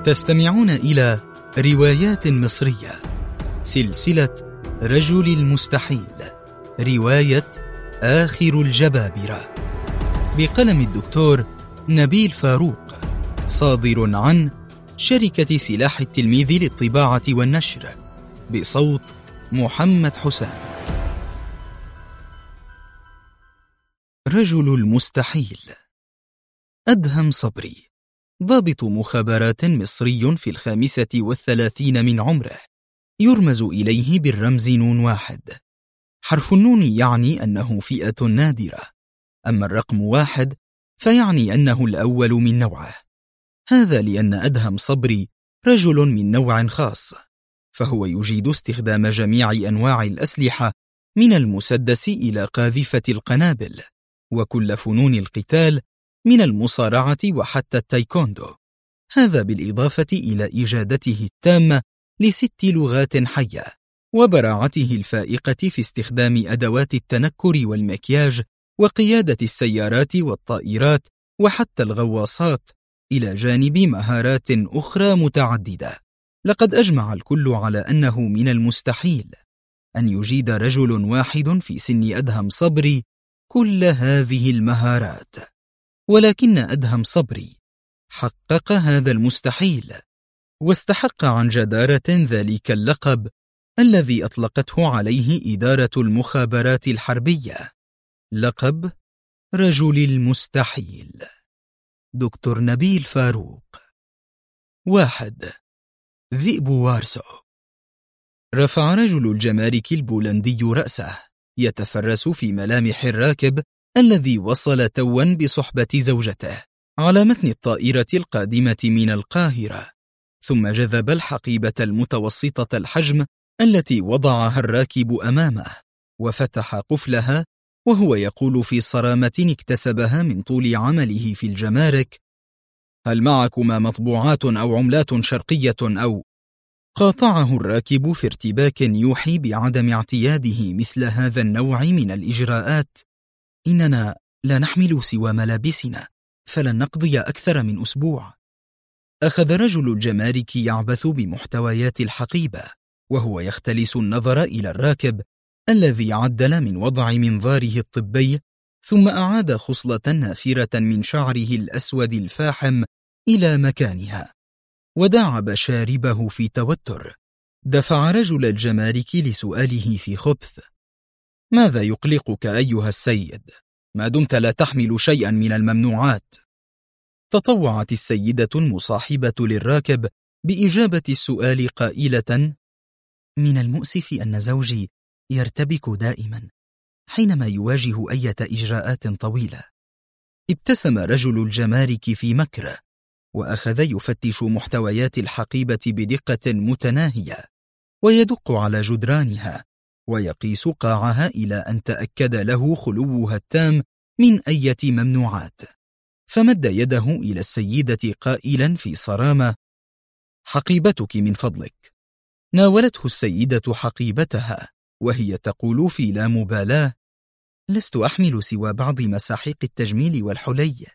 تستمعون إلى روايات مصرية، سلسلة رجل المستحيل، رواية آخر الجبابرة، بقلم الدكتور نبيل فاروق، صادر عن شركة سلاح التلميذ للطباعة والنشر، بصوت محمد حسام. رجل المستحيل. أدهم صبري، ضابط مخابرات مصري في 35 من عمره، يرمز إليه بالرمز نون واحد. حرف النون يعني أنه فئة نادرة، أما الرقم 1 فيعني أنه الأول من نوعه. هذا لأن أدهم صبري رجل من نوع خاص، فهو يجيد استخدام جميع أنواع الأسلحة من المسدس إلى قاذفة القنابل، وكل فنون القتال من المصارعة وحتى التايكوندو. هذا بالإضافة إلى إجادته التامة ل6 لغات حية، وبراعته الفائقة في استخدام أدوات التنكر والمكياج وقيادة السيارات والطائرات وحتى الغواصات، إلى جانب مهارات أخرى متعددة. لقد أجمع الكل على أنه من المستحيل أن يجيد رجل واحد في سن أدهم صبري كل هذه المهارات، ولكن أدهم صبري حقق هذا المستحيل، واستحق عن جدارة ذلك اللقب الذي أطلقته عليه إدارة المخابرات الحربية، لقب رجل المستحيل. دكتور نبيل فاروق. 1. ذئب وارسو. رفع رجل الجمارك البولندي رأسه يتفرس في ملامح الراكب الذي وصل توا بصحبة زوجته على متن الطائرة القادمة من القاهرة، ثم جذب الحقيبة المتوسطة الحجم التي وضعها الراكب أمامه وفتح قفلها، وهو يقول في صرامة اكتسبها من طول عمله في الجمارك: هل معكما مطبوعات أو عملات شرقية أو؟ قاطعه الراكب في ارتباك يوحي بعدم اعتياده مثل هذا النوع من الإجراءات: إننا لا نحمل سوى ملابسنا، فلن نقضي أكثر من أسبوع. أخذ رجل الجمارك يعبث بمحتويات الحقيبة وهو يختلس النظر إلى الراكب الذي عدل من وضع منظاره الطبي، ثم أعاد خصلة نافرة من شعره الأسود الفاحم إلى مكانها، وداعب شاربه في توتر. دفع رجل الجمارك لسؤاله في خبث: ماذا يقلقك أيها السيد؟ ما دمت لا تحمل شيئا من الممنوعات. تطوعت السيدة المصاحبة للراكب بإجابة السؤال قائلة: من المؤسف أن زوجي يرتبك دائما حينما يواجه أي إجراءات طويلة. ابتسم رجل الجمارك في مكر، وأخذ يفتش محتويات الحقيبة بدقة متناهية، ويدق على جدرانها ويقيس قاعها إلى أن تأكد له خلوها التام من أي ممنوعات، فمد يده إلى السيدة قائلا في صرامة: حقيبتك من فضلك. ناولته السيدة حقيبتها وهي تقول في لا مبالاة: لست أحمل سوى بعض مساحيق التجميل والحلي.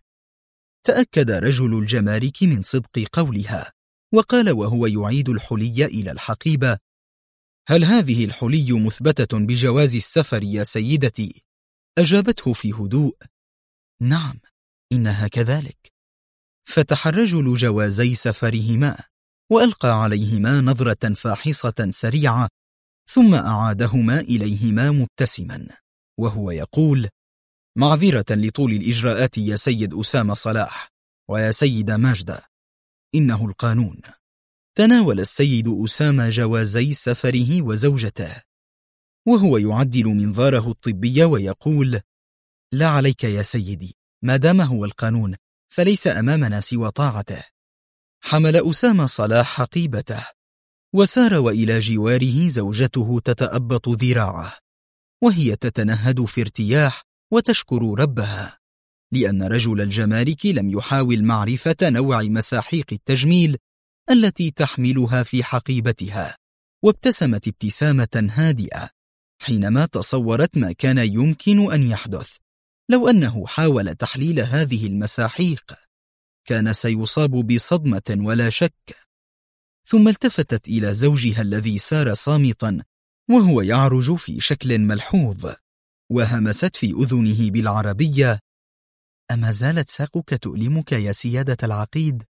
تأكد رجل الجمارك من صدق قولها، وقال وهو يعيد الحلي إلى الحقيبة: هل هذه الحلي مثبتة بجواز السفر يا سيدتي؟ أجابته في هدوء: نعم، إنها كذلك. فتح الرجل جوازي سفرهما وألقى عليهما نظرة فاحصة سريعة، ثم أعادهما إليهما مبتسما وهو يقول: معذرة لطول الإجراءات يا سيد أسامة صلاح ويا سيدة ماجدة، إنه القانون. تناول السيد أسامة جوازي سفره وزوجته وهو يعدل منظاره الطبي ويقول: لا عليك يا سيدي، ما دام هو القانون فليس أمامنا سوى طاعته. حمل أسامة صلاح حقيبته وسار، وإلى جواره زوجته تتأبط ذراعه وهي تتنهد في ارتياح وتشكر ربها، لأن رجل الجمارك لم يحاول معرفة نوع مساحيق التجميل التي تحملها في حقيبتها، وابتسمت ابتسامة هادئة حينما تصورت ما كان يمكن أن يحدث لو أنه حاول تحليل هذه المساحيق. كان سيصاب بصدمة ولا شك. ثم التفتت إلى زوجها الذي سار صامتا وهو يعرج في شكل ملحوظ، وهمست في أذنه بالعربية: أما زالت ساقك تؤلمك يا سيادة العقيد؟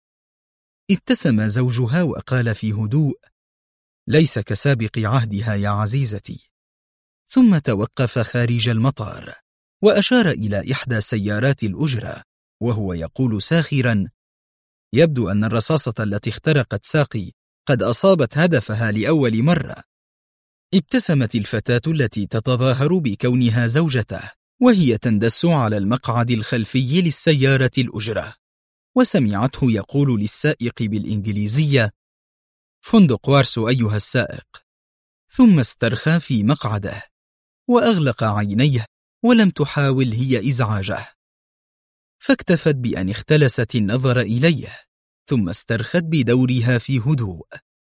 ابتسم زوجها وقال في هدوء: ليس كسابق عهدها يا عزيزتي. ثم توقف خارج المطار وأشار إلى إحدى سيارات الأجرة وهو يقول ساخرا: يبدو أن الرصاصة التي اخترقت ساقي قد أصابت هدفها لأول مرة. ابتسمت الفتاة التي تتظاهر بكونها زوجته وهي تندس على المقعد الخلفي للسيارة الأجرة، وسمعته يقول للسائق بالإنجليزية: فندق وارسو أيها السائق. ثم استرخى في مقعده وأغلق عينيه ولم تحاول هي إزعاجه، فاكتفت بأن اختلست النظر إليه ثم استرخت بدورها في هدوء.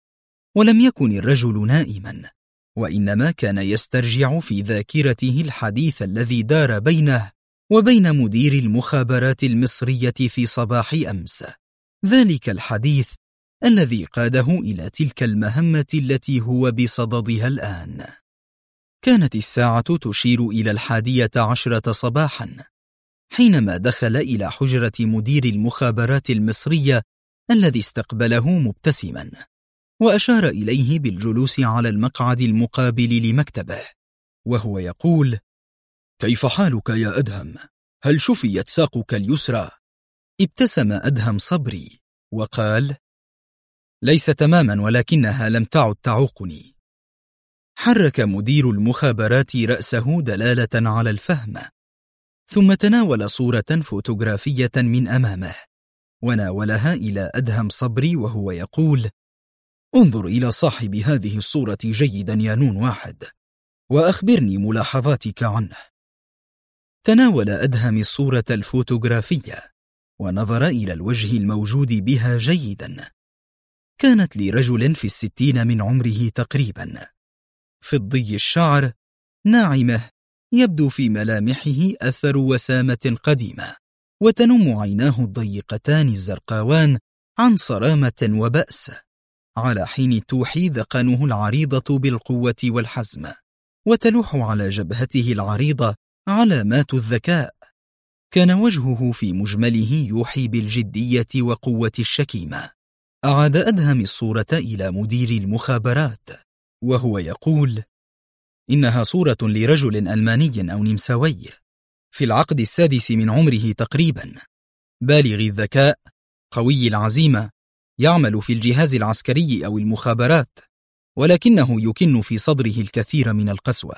ولم يكن الرجل نائما، وإنما كان يسترجع في ذاكرته الحديث الذي دار بينه وبين مدير المخابرات المصرية في صباح أمس، ذلك الحديث الذي قاده إلى تلك المهمة التي هو بصددها الآن. كانت الساعة تشير إلى 11 صباحا حينما دخل إلى حجرة مدير المخابرات المصرية الذي استقبله مبتسما، وأشار إليه بالجلوس على المقعد المقابل لمكتبه وهو يقول: كيف حالك يا أدهم؟ هل شفيت ساقك اليسرى؟ ابتسم أدهم صبري وقال: ليس تماما، ولكنها لم تعد تعوقني. حرك مدير المخابرات رأسه دلالة على الفهم، ثم تناول صورة فوتوغرافية من أمامه وناولها إلى أدهم صبري وهو يقول: انظر إلى صاحب هذه الصورة جيدا يا نون واحد، وأخبرني ملاحظاتك عنه. تناول أدهم الصورة الفوتوغرافية ونظر إلى الوجه الموجود بها جيدا. كانت لرجل في 60 من عمره تقريبا، فضي الشعر، ناعمة، يبدو في ملامحه أثر وسامة قديمة، وتنم عيناه الضيقتان الزرقاوان عن صرامة وبأس، على حين توحي ذقنه العريضة بالقوة والحزم، وتلوح على جبهته العريضة علامات الذكاء. كان وجهه في مجمله يوحي بالجدية وقوة الشكيمة. أعاد أدهم الصورة إلى مدير المخابرات وهو يقول: إنها صورة لرجل ألماني أو نمساوي في العقد 6 من عمره تقريبا، بالغ الذكاء، قوي العزيمة، يعمل في الجهاز العسكري أو المخابرات، ولكنه يكن في صدره الكثير من القسوة.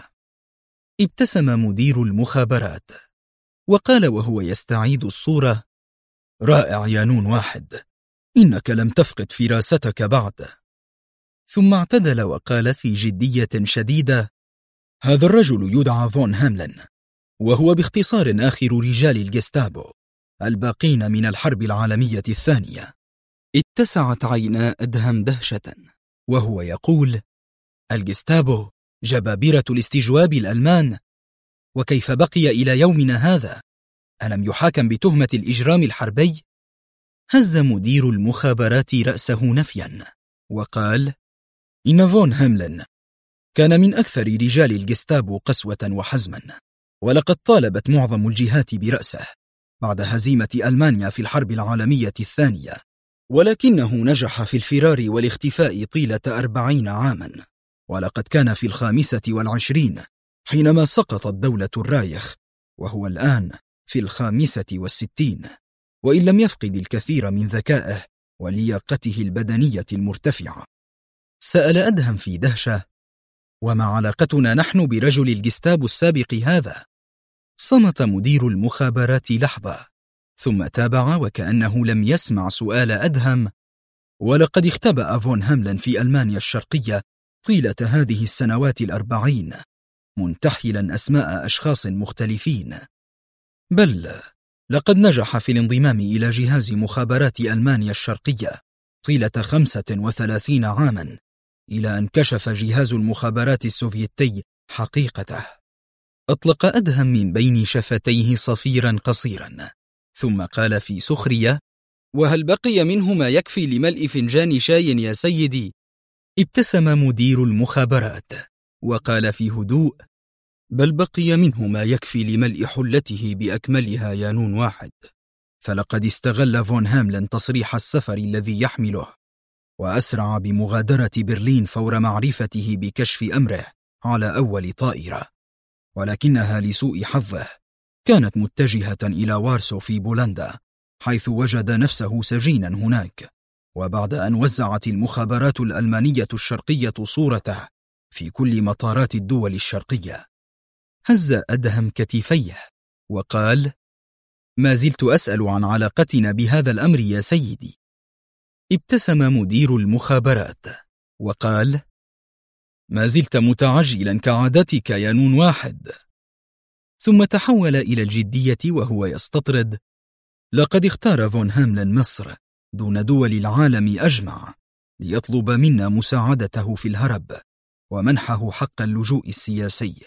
ابتسم مدير المخابرات وقال وهو يستعيد الصورة: رائع يا نون واحد، إنك لم تفقد فراستك بعد. ثم اعتدل وقال في جدية شديدة: هذا الرجل يدعى فون هاملن، وهو باختصار آخر رجال الجستابو الباقين من الحرب العالمية الثانية. اتسعت عينا أدهم دهشة وهو يقول: الجستابو، جبابرة الاستجواب الألمان، وكيف بقي إلى يومنا هذا؟ ألم يحاكم بتهمة الإجرام الحربي؟ هز مدير المخابرات رأسه نفيا وقال: إن فون هاملن كان من أكثر رجال الجستابو قسوة وحزما، ولقد طالبت معظم الجهات برأسه بعد هزيمة ألمانيا في الحرب العالمية الثانية، ولكنه نجح في الفرار والاختفاء طيلة 40 عاما، ولقد كان في 25 حينما سقطت دولة الرايخ، وهو الآن في 65، وإن لم يفقد الكثير من ذكائه ولياقته البدنية المرتفعة. سأل أدهم في دهشة: وما علاقتنا نحن برجل الجستابو السابق هذا؟ صمت مدير المخابرات لحظة ثم تابع وكأنه لم يسمع سؤال أدهم: ولقد اختبأ فون هاملن في ألمانيا الشرقية طيلة هذه السنوات 40 منتحلا أسماء أشخاص مختلفين، بل لقد نجح في الانضمام إلى جهاز مخابرات ألمانيا الشرقية طيلة 35 عاما، إلى أن كشف جهاز المخابرات السوفيتي حقيقته. أطلق أدهم من بين شفتيه صفيرا قصيرا ثم قال في سخرية: وهل بقي منه ما يكفي لملء فنجان شاي يا سيدي؟ ابتسم مدير المخابرات وقال في هدوء: بل بقي منه ما يكفي لملء حلته بأكملها يا نون واحد، فلقد استغل فون هاملن تصريح السفر الذي يحمله، وأسرع بمغادرة برلين فور معرفته بكشف أمره على أول طائرة، ولكنها لسوء حظه كانت متجهة إلى وارسو في بولندا، حيث وجد نفسه سجينا هناك. وبعد أن وزعت المخابرات الألمانية الشرقية صورته في كل مطارات الدول الشرقية، هز أدهم كتفيه وقال: ما زلت أسأل عن علاقتنا بهذا الأمر يا سيدي. ابتسم مدير المخابرات وقال: ما زلت متعجلا كعادتك يا نون واحد. ثم تحول إلى الجدية وهو يستطرد: لقد اختار فون هاملن مصر دون دول العالم أجمع ليطلب منا مساعدته في الهرب ومنحه حق اللجوء السياسي.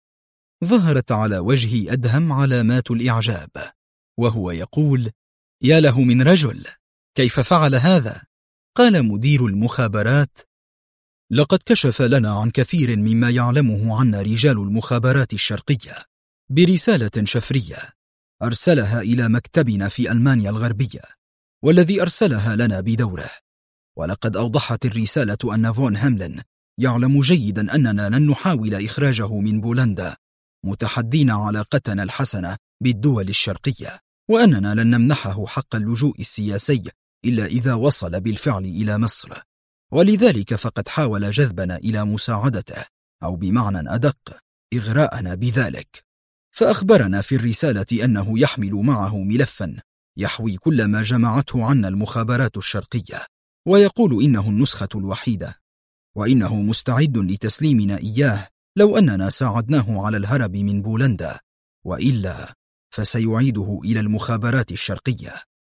ظهرت على وجه أدهم علامات الإعجاب وهو يقول: يا له من رجل، كيف فعل هذا؟ قال مدير المخابرات: لقد كشف لنا عن كثير مما يعلمه عنا رجال المخابرات الشرقية برسالة شفرية أرسلها إلى مكتبنا في ألمانيا الغربية، والذي أرسلها لنا بدوره. ولقد أوضحت الرسالة أن فون هاملن يعلم جيدا أننا لن نحاول إخراجه من بولندا متحدين علاقتنا الحسنة بالدول الشرقية، وأننا لن نمنحه حق اللجوء السياسي إلا إذا وصل بالفعل إلى مصر، ولذلك فقد حاول جذبنا إلى مساعدته، أو بمعنى أدق إغراءنا بذلك. فأخبرنا في الرسالة أنه يحمل معه ملفا يحوي كل ما جمعته عنا المخابرات الشرقية، ويقول إنه النسخة الوحيدة، وإنه مستعد لتسليمنا إياه لو أننا ساعدناه على الهرب من بولندا، وإلا فسيعيده إلى المخابرات الشرقية.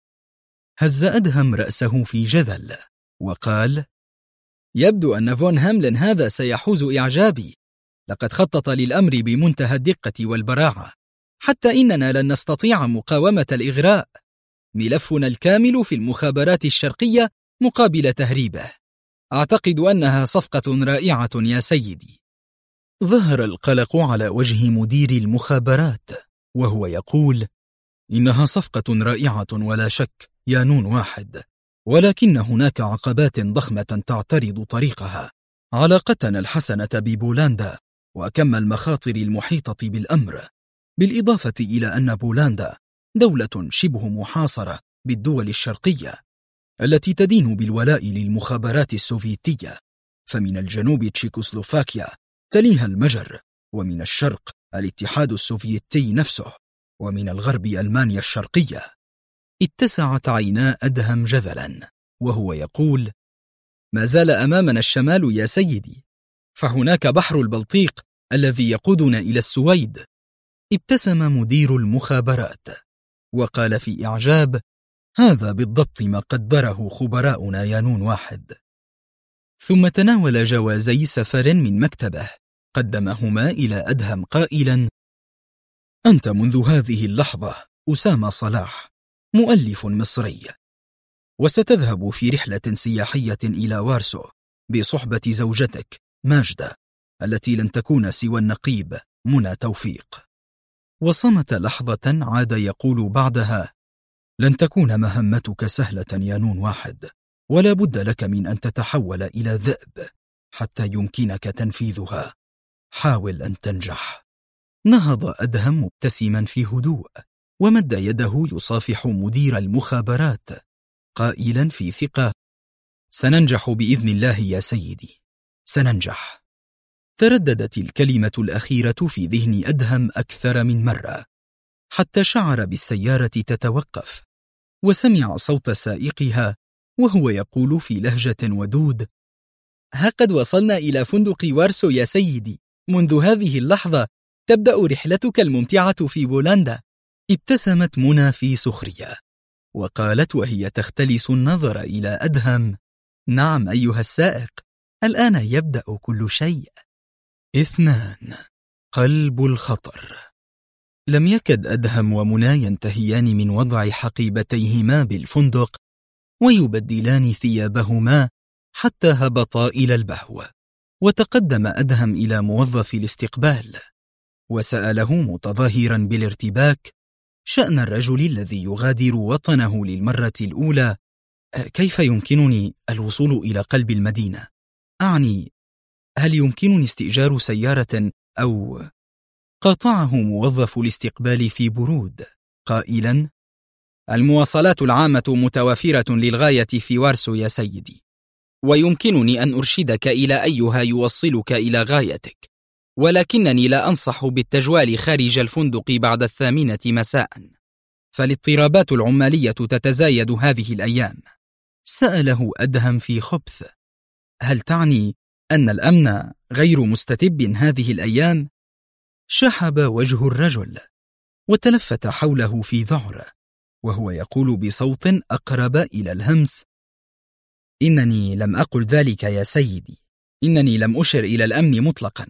هز أدهم رأسه في جذل وقال: يبدو أن فون هاملن هذا سيحوز إعجابي. لقد خطط للأمر بمنتهى الدقة والبراعة، حتى إننا لن نستطيع مقاومة الإغراء. ملفنا الكامل في المخابرات الشرقية مقابل تهريبه. أعتقد أنها صفقة رائعة يا سيدي. ظهر القلق على وجه مدير المخابرات وهو يقول: إنها صفقة رائعة ولا شك يا نون واحد، ولكن هناك عقبات ضخمة تعترض طريقها. علاقتنا الحسنة ببولندا وكم المخاطر المحيطة بالأمر، بالإضافة إلى أن بولندا دولة شبه محاصرة بالدول الشرقية التي تدين بالولاء للمخابرات السوفيتية، فمن الجنوب تشيكوسلوفاكيا تليها المجر، ومن الشرق الاتحاد السوفيتي نفسه، ومن الغرب ألمانيا الشرقية. اتسعت عينا أدهم جذلا وهو يقول: ما زال أمامنا الشمال يا سيدي، فهناك بحر البلطيق الذي يقودنا إلى السويد. ابتسم مدير المخابرات وقال في إعجاب: هذا بالضبط ما قدره خبراؤنا يا نون واحد. ثم تناول جوازي سفر من مكتبه قدمهما إلى أدهم قائلا: أنت منذ هذه اللحظة أسامة صلاح، مؤلف مصري، وستذهب في رحلة سياحية إلى وارسو بصحبة زوجتك ماجدة، التي لن تكون سوى النقيب منى توفيق. وصمت لحظة عاد يقول بعدها: لن تكون مهمتك سهلة يا نون واحد، ولا بد لك من أن تتحول إلى ذئب حتى يمكنك تنفيذها. حاول أن تنجح. نهض أدهم مبتسما في هدوء ومد يده يصافح مدير المخابرات قائلا في ثقة: سننجح بإذن الله يا سيدي، سننجح. ترددت الكلمة الأخيرة في ذهن أدهم أكثر من مرة، حتى شعر بالسيارة تتوقف، وسمع صوت سائقها وهو يقول في لهجة ودود: ها قد وصلنا إلى فندق وارسو يا سيدي، منذ هذه اللحظة تبدأ رحلتك الممتعة في بولندا. ابتسمت منى في سخرية وقالت وهي تختلس النظر إلى أدهم: نعم أيها السائق، الآن يبدأ كل شيء. 2. قلب الخطر. لم يكد أدهم ومنى ينتهيان من وضع حقيبتيهما بالفندق ويبدلان ثيابهما حتى هبطا إلى البهو. وتقدم أدهم إلى موظف الاستقبال وسأله متظاهرا بالارتباك شأن الرجل الذي يغادر وطنه للمرة الأولى: كيف يمكنني الوصول إلى قلب المدينة؟ أعني هل يمكنني استئجار سيارة أو... قاطعه موظف الاستقبال في برود قائلا: المواصلات العامة متوافرة للغاية في وارسو يا سيدي، ويمكنني أن أرشدك إلى أيها يوصلك إلى غايتك، ولكنني لا أنصح بالتجوال خارج الفندق بعد 8 مساء، فالاضطرابات العمالية تتزايد هذه الأيام. سأله أدهم في خبث: هل تعني أن الأمن غير مستتب هذه الأيام؟ شحب وجه الرجل وتلفت حوله في ذعر وهو يقول بصوت أقرب إلى الهمس: إنني لم أقل ذلك يا سيدي، إنني لم أشر إلى الأمن مطلقا.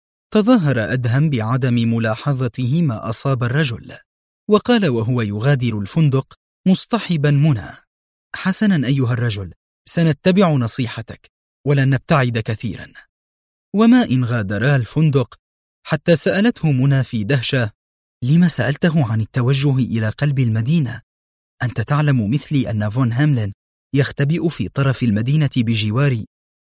تظاهر أدهم بعدم ملاحظته ما أصاب الرجل وقال وهو يغادر الفندق مصطحبا منى: حسنا أيها الرجل، سنتبع نصيحتك ولن نبتعد كثيرا. وما إن غادرا الفندق حتى سألته منى في دهشة: لما سألته عن التوجه إلى قلب المدينة؟ أنت تعلم مثلي أن فون هاملين يختبئ في طرف المدينة بجواري.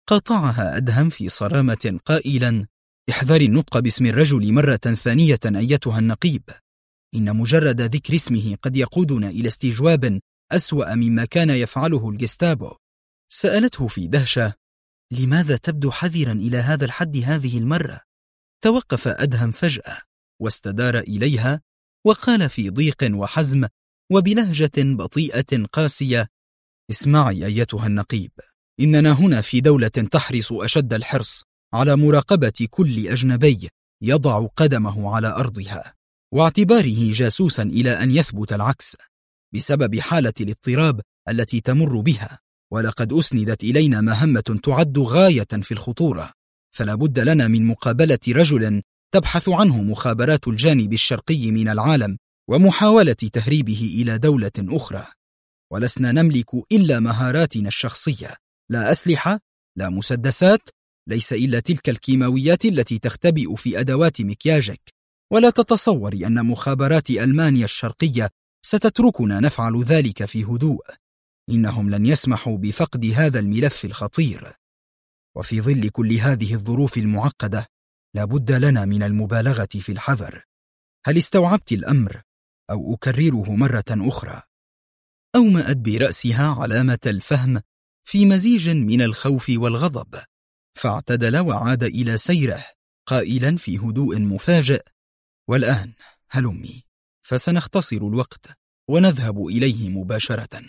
قاطعها أدهم في صرامة قائلا: احذري النطق باسم الرجل مرة ثانية أيتها النقيب، إن مجرد ذكر اسمه قد يقودنا إلى استجواب أسوأ مما كان يفعله الجستابو. سألته في دهشة: لماذا تبدو حذرا إلى هذا الحد هذه المرة؟ توقف أدهم فجأة واستدار إليها وقال في ضيق وحزم وبلهجة بطيئة قاسية: اسمعي أيتها النقيب، إننا هنا في دولة تحرص أشد الحرص على مراقبة كل أجنبي يضع قدمه على أرضها، واعتباره جاسوسا إلى أن يثبت العكس، بسبب حالة الاضطراب التي تمر بها. ولقد أسندت إلينا مهمة تعد غاية في الخطورة، فلا بد لنا من مقابلة رجل تبحث عنه مخابرات الجانب الشرقي من العالم ومحاولة تهريبه إلى دولة أخرى. ولسنا نملك إلا مهاراتنا الشخصية، لا أسلحة، لا مسدسات، ليس إلا تلك الكيماويات التي تختبئ في أدوات مكياجك. ولا تتصور أن مخابرات ألمانيا الشرقية ستتركنا نفعل ذلك في هدوء، إنهم لن يسمحوا بفقد هذا الملف الخطير. وفي ظل كل هذه الظروف المعقدة لا بد لنا من المبالغة في الحذر. هل استوعبت الأمر أو أكرره مرة أخرى؟ أومأت برأسها علامة الفهم في مزيج من الخوف والغضب، فاعتدل وعاد إلى سيره قائلا في هدوء مفاجئ: والآن هلمي، فسنختصر الوقت ونذهب إليه مباشرة.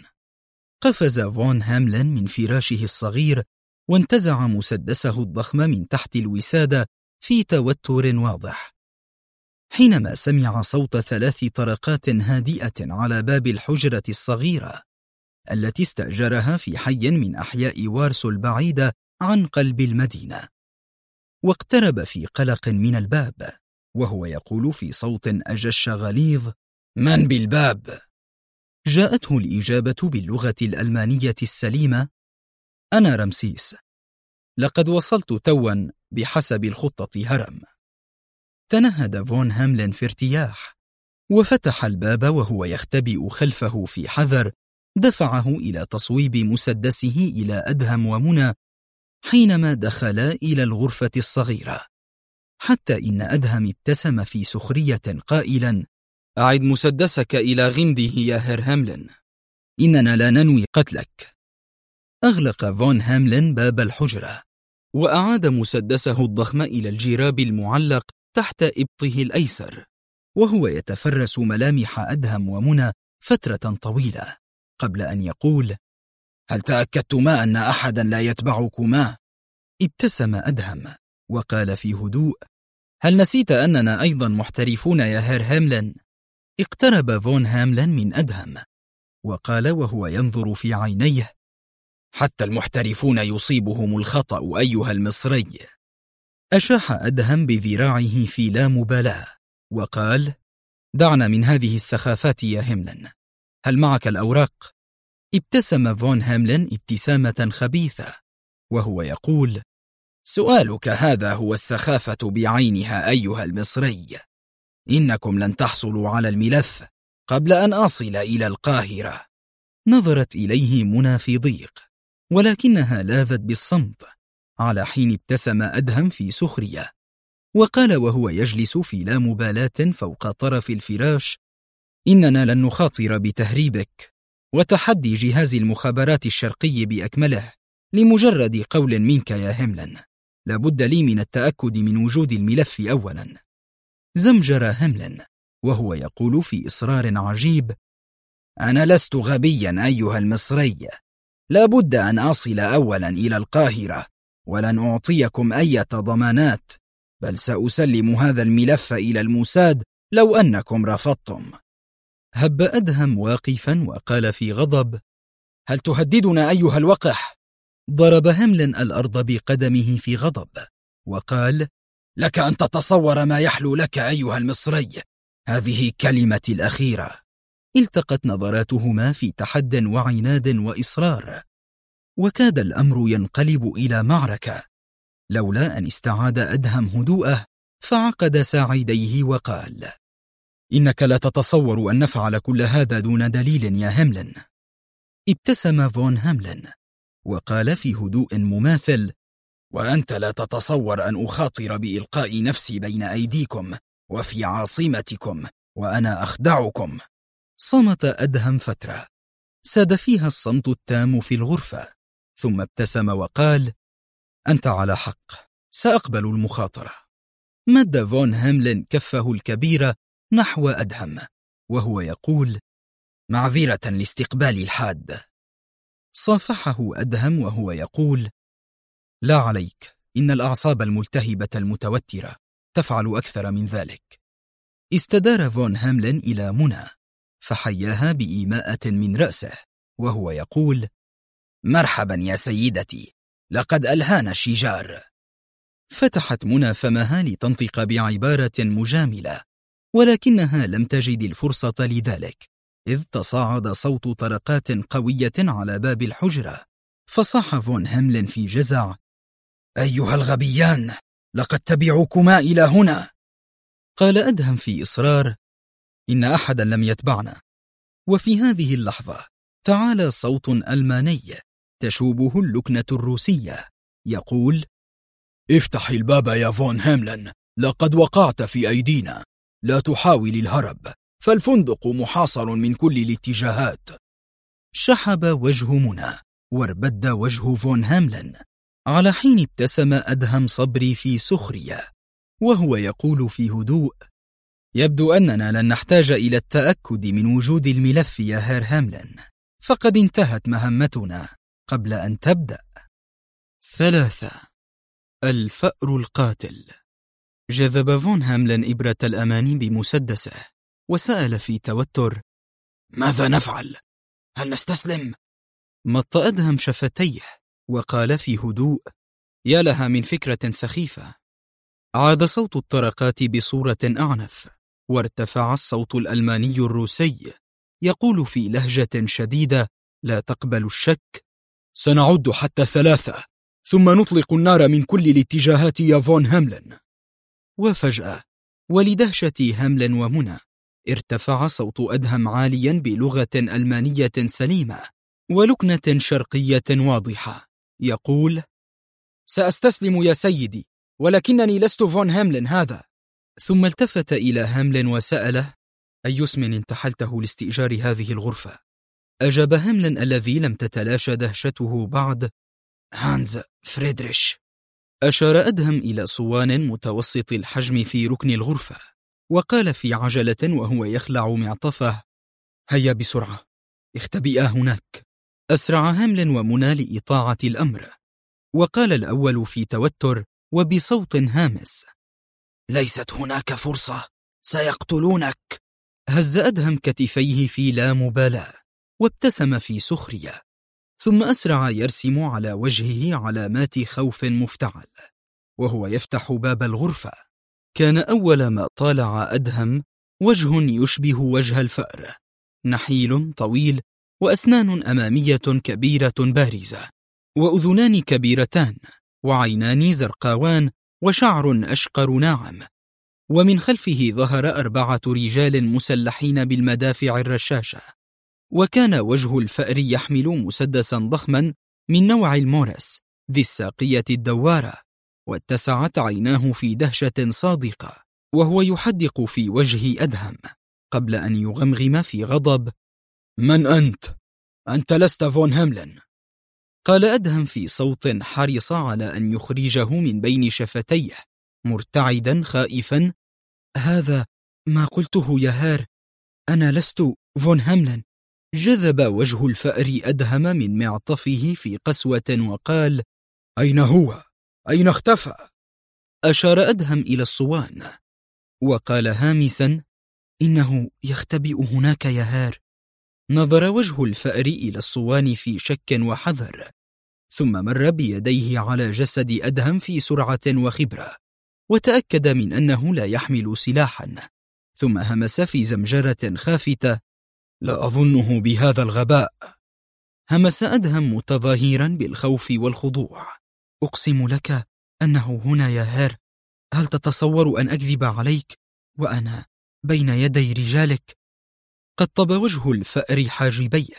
قفز فون هاملين من فراشه الصغير وانتزع مسدسه الضخم من تحت الوسادة في توتر واضح. حينما سمع صوت 3 طرقات هادئة على باب الحجرة الصغيرة التي استأجرها في حي من أحياء وارسو البعيدة عن قلب المدينة، واقترب في قلق من الباب وهو يقول في صوت أجش غليظ: من بالباب؟ جاءته الإجابة باللغة الألمانية السليمة: أنا رمسيس، لقد وصلت توا بحسب الخطة هرم. تنهد فون هاملين في ارتياح وفتح الباب وهو يختبئ خلفه في حذر دفعه إلى تصويب مسدسه إلى أدهم ومنى حينما دخلا إلى الغرفة الصغيرة، حتى إن أدهم ابتسم في سخرية قائلا: أعد مسدسك إلى غمده يا هير هاملين، إننا لا ننوي قتلك. أغلق فون هاملين باب الحجرة وأعاد مسدسه الضخم إلى الجراب المعلق تحت إبطه الأيسر، وهو يتفرس ملامح أدهم ومنى فترة طويلة قبل أن يقول: هل تأكدتما أن أحدا لا يتبعكما؟ ابتسم أدهم وقال في هدوء: هل نسيت أننا أيضا محترفون يا هير هاملين؟ اقترب فون هاملين من أدهم وقال وهو ينظر في عينيه: حتى المحترفون يصيبهم الخطأ أيها المصري. أشاح أدهم بذراعه في لا مبالاة وقال: دعنا من هذه السخافات يا هيملن. هل معك الأوراق؟ ابتسم فون هاملن ابتسامة خبيثة وهو يقول: سؤالك هذا هو السخافة بعينها أيها المصري. إنكم لن تحصلوا على الملف قبل أن أصل إلى القاهرة. نظرت إليه منى في ضيق، ولكنها لاذت بالصمت، على حين ابتسم أدهم في سخرية وقال وهو يجلس في لا مبالاة فوق طرف الفراش: إننا لن نخاطر بتهريبك وتحدي جهاز المخابرات الشرقي بأكمله لمجرد قول منك يا هيملن. لابد لي من التأكد من وجود الملف أولا. زمجر هيملن وهو يقول في إصرار عجيب: أنا لست غبيا أيها المصري. لابد أن أصل أولا إلى القاهرة، ولن أعطيكم أي ضمانات، بل سأسلم هذا الملف إلى الموساد لو أنكم رفضتم. هب أدهم واقفا وقال في غضب: هل تهددنا أيها الوقح؟ ضرب هيملن الأرض بقدمه في غضب وقال: لك أن تتصور ما يحلو لك أيها المصري، هذه كلمتي الأخيرة. التقت نظراتهما في تحد وعناد وإصرار، وكاد الأمر ينقلب إلى معركة، لولا أن استعاد أدهم هدوءه فعقد ساعديه وقال: إنك لا تتصور أن نفعل كل هذا دون دليل يا هيملن. ابتسم فون هاملن وقال في هدوء مماثل: وأنت لا تتصور أن أخاطر بإلقاء نفسي بين أيديكم وفي عاصمتكم وأنا أخدعكم. صمت أدهم فترة ساد فيها الصمت التام في الغرفة، ثم ابتسم وقال: أنت على حق، سأقبل المخاطرة. مد فون هاملن كفه الكبيرة نحو أدهم وهو يقول: معذرة لاستقبال الحاد. صافحه أدهم وهو يقول: لا عليك، إن الأعصاب الملتهبة المتوترة تفعل أكثر من ذلك. استدار فون هاملن إلى منى فحياها بإيماءة من رأسه وهو يقول: مرحبا يا سيدتي، لقد ألهانا الشجار. فتحت منى فمها لتنطق بعبارة مجاملة، ولكنها لم تجد الفرصة لذلك، إذ تصاعد صوت طرقات قوية على باب الحجرة، فصاح فون هاملن في جزع: أيها الغبيان، لقد تبعوكما إلى هنا. قال أدهم في إصرار: إن أحدا لم يتبعنا. وفي هذه اللحظة تعالى صوت ألماني تشوبه اللكنة الروسية يقول: افتح الباب يا فون هاملن، لقد وقعت في أيدينا، لا تحاول الهرب، فالفندق محاصر من كل الاتجاهات. شحب وجه منى واربد وجه فون هاملن، على حين ابتسم أدهم صبري في سخرية وهو يقول في هدوء: يبدو أننا لن نحتاج إلى التأكد من وجود الملف يا هير هاملن، فقد انتهت مهمتنا قبل أن تبدأ. 3. الفأر القاتل. جذب فون هاملن إبرة الأمان بمسدسه وسأل في توتر: ماذا نفعل؟ هل نستسلم؟ مط أدهم شفتيه وقال في هدوء: يا لها من فكرة سخيفة. عاد صوت الطرقات بصورة أعنف، وارتفع الصوت الألماني الروسي يقول في لهجة شديدة لا تقبل الشك: سنعد حتى 3 ثم نطلق النار من كل الاتجاهات يا فون هاملن. وفجأة ولدهشة هاملن ومنى ارتفع صوت أدهم عاليا بلغة ألمانية سليمة ولكنة شرقية واضحة يقول: سأستسلم يا سيدي، ولكنني لست فون هاملن هذا. ثم التفت إلى هاملن وسأله: أي اسم انتحلته لاستئجار هذه الغرفة؟ أجاب هاملن الذي لم تتلاشى دهشته بعد: هانز فريدريش. أشار أدهم إلى صوان متوسط الحجم في ركن الغرفة وقال في عجلة وهو يخلع معطفه: هيا بسرعة، اختبئا هناك. أسرع هاملن ومنى لإطاعة الأمر، وقال الأول في توتر وبصوت هامس: ليست هناك فرصة، سيقتلونك. هز أدهم كتفيه في لا مبالاة وابتسم في سخرية، ثم أسرع يرسم على وجهه علامات خوف مفتعل وهو يفتح باب الغرفة. كان أول ما طالع أدهم وجه يشبه وجه الفأر، نحيل طويل، وأسنان أمامية كبيرة بارزة، وأذنان كبيرتان، وعينان زرقاوان، وشعر أشقر ناعم. ومن خلفه ظهر 4 رجال مسلحين بالمدافع الرشاشة، وكان وجه الفأر يحمل مسدسا ضخما من نوع المورس ذي الساقية الدوارة، واتسعت عيناه في دهشة صادقة وهو يحدق في وجه أدهم قبل أن يغمغم في غضب: من أنت؟ أنت لست فون هاملين. قال أدهم في صوت حرص على أن يخرجه من بين شفتيه، مرتعدا خائفا: هذا ما قلته يا هار، أنا لست فون هاملين. جذب وجه الفأر أدهم من معطفه في قسوة وقال: أين هو؟ أين اختفى؟ أشار أدهم إلى الصوان وقال هامسا: إنه يختبئ هناك يا هار. نظر وجه الفأر إلى الصوان في شك وحذر، ثم مر بيديه على جسد أدهم في سرعة وخبرة، وتأكد من أنه لا يحمل سلاحا، ثم همس في زمجرة خافتة: لا أظنه بهذا الغباء. همس أدهم متظاهرا بالخوف والخضوع: أقسم لك أنه هنا يا هار. هل تتصور أن أكذب عليك وأنا بين يدي رجالك؟ قطب وجه الفأر حاجبيه،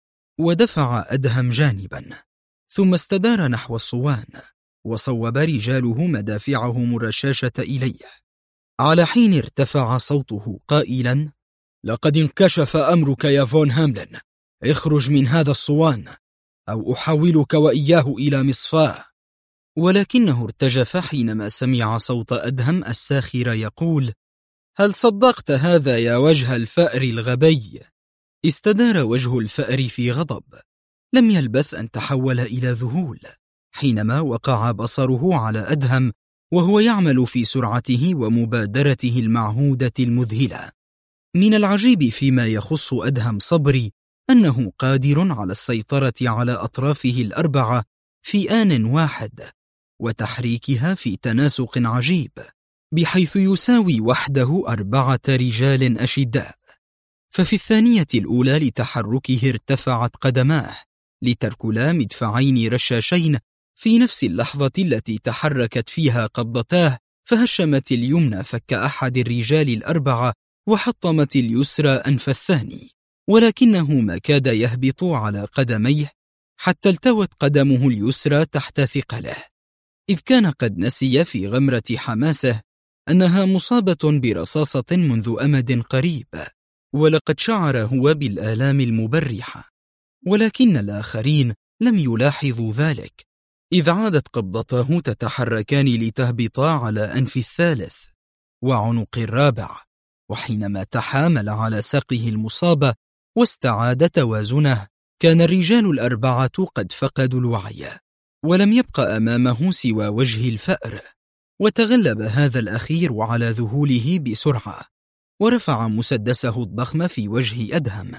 ودفع أدهم جانبا، ثم استدار نحو الصوان، وصوب رجاله مدافعهم الرشاشة إليه، على حين ارتفع صوته قائلا: لقد انكشف أمرك يا فون هاملين، اخرج من هذا الصوان أو أحولك وإياه إلى مصفاة. ولكنه ارتجف حينما سمع صوت أدهم الساخر يقول: هل صدقت هذا يا وجه الفأر الغبي؟ استدار وجه الفأر في غضب، لم يلبث أن تحول إلى ذهول حينما وقع بصره على أدهم وهو يعمل في سرعته ومبادرته المعهودة المذهلة. من العجيب فيما يخص أدهم صبري أنه قادر على السيطرة على أطرافه ال4 في آن واحد، وتحريكها في تناسق عجيب، بحيث يساوي وحده 4 رجال أشداء. ففي الثانية الأولى لتحركه ارتفعت قدماه لتركلا مدفعين رشاشين في نفس اللحظة التي تحركت فيها قبضتاه، فهشمت اليمنى فك أحد الرجال ال4 وحطمت اليسرى أنف الثاني، ولكنه ما كاد يهبط على قدميه حتى التوت قدمه اليسرى تحت ثقله، إذ كان قد نسي في غمرة حماسه أنها مصابة برصاصة منذ أمد قريب، ولقد شعر هو بالآلام المبرحة. ولكن الآخرين لم يلاحظوا ذلك، إذ عادت قبضته تتحركان لتهبطا على أنف الثالث وعنق الرابع، وحينما تحامل على ساقه المصابة واستعاد توازنه، كان الرجال ال4 قد فقدوا الوعي، ولم يبق أمامه سوى وجه الفأر. وتغلب هذا الأخير على ذهوله بسرعة، ورفع مسدسه الضخم في وجه أدهم،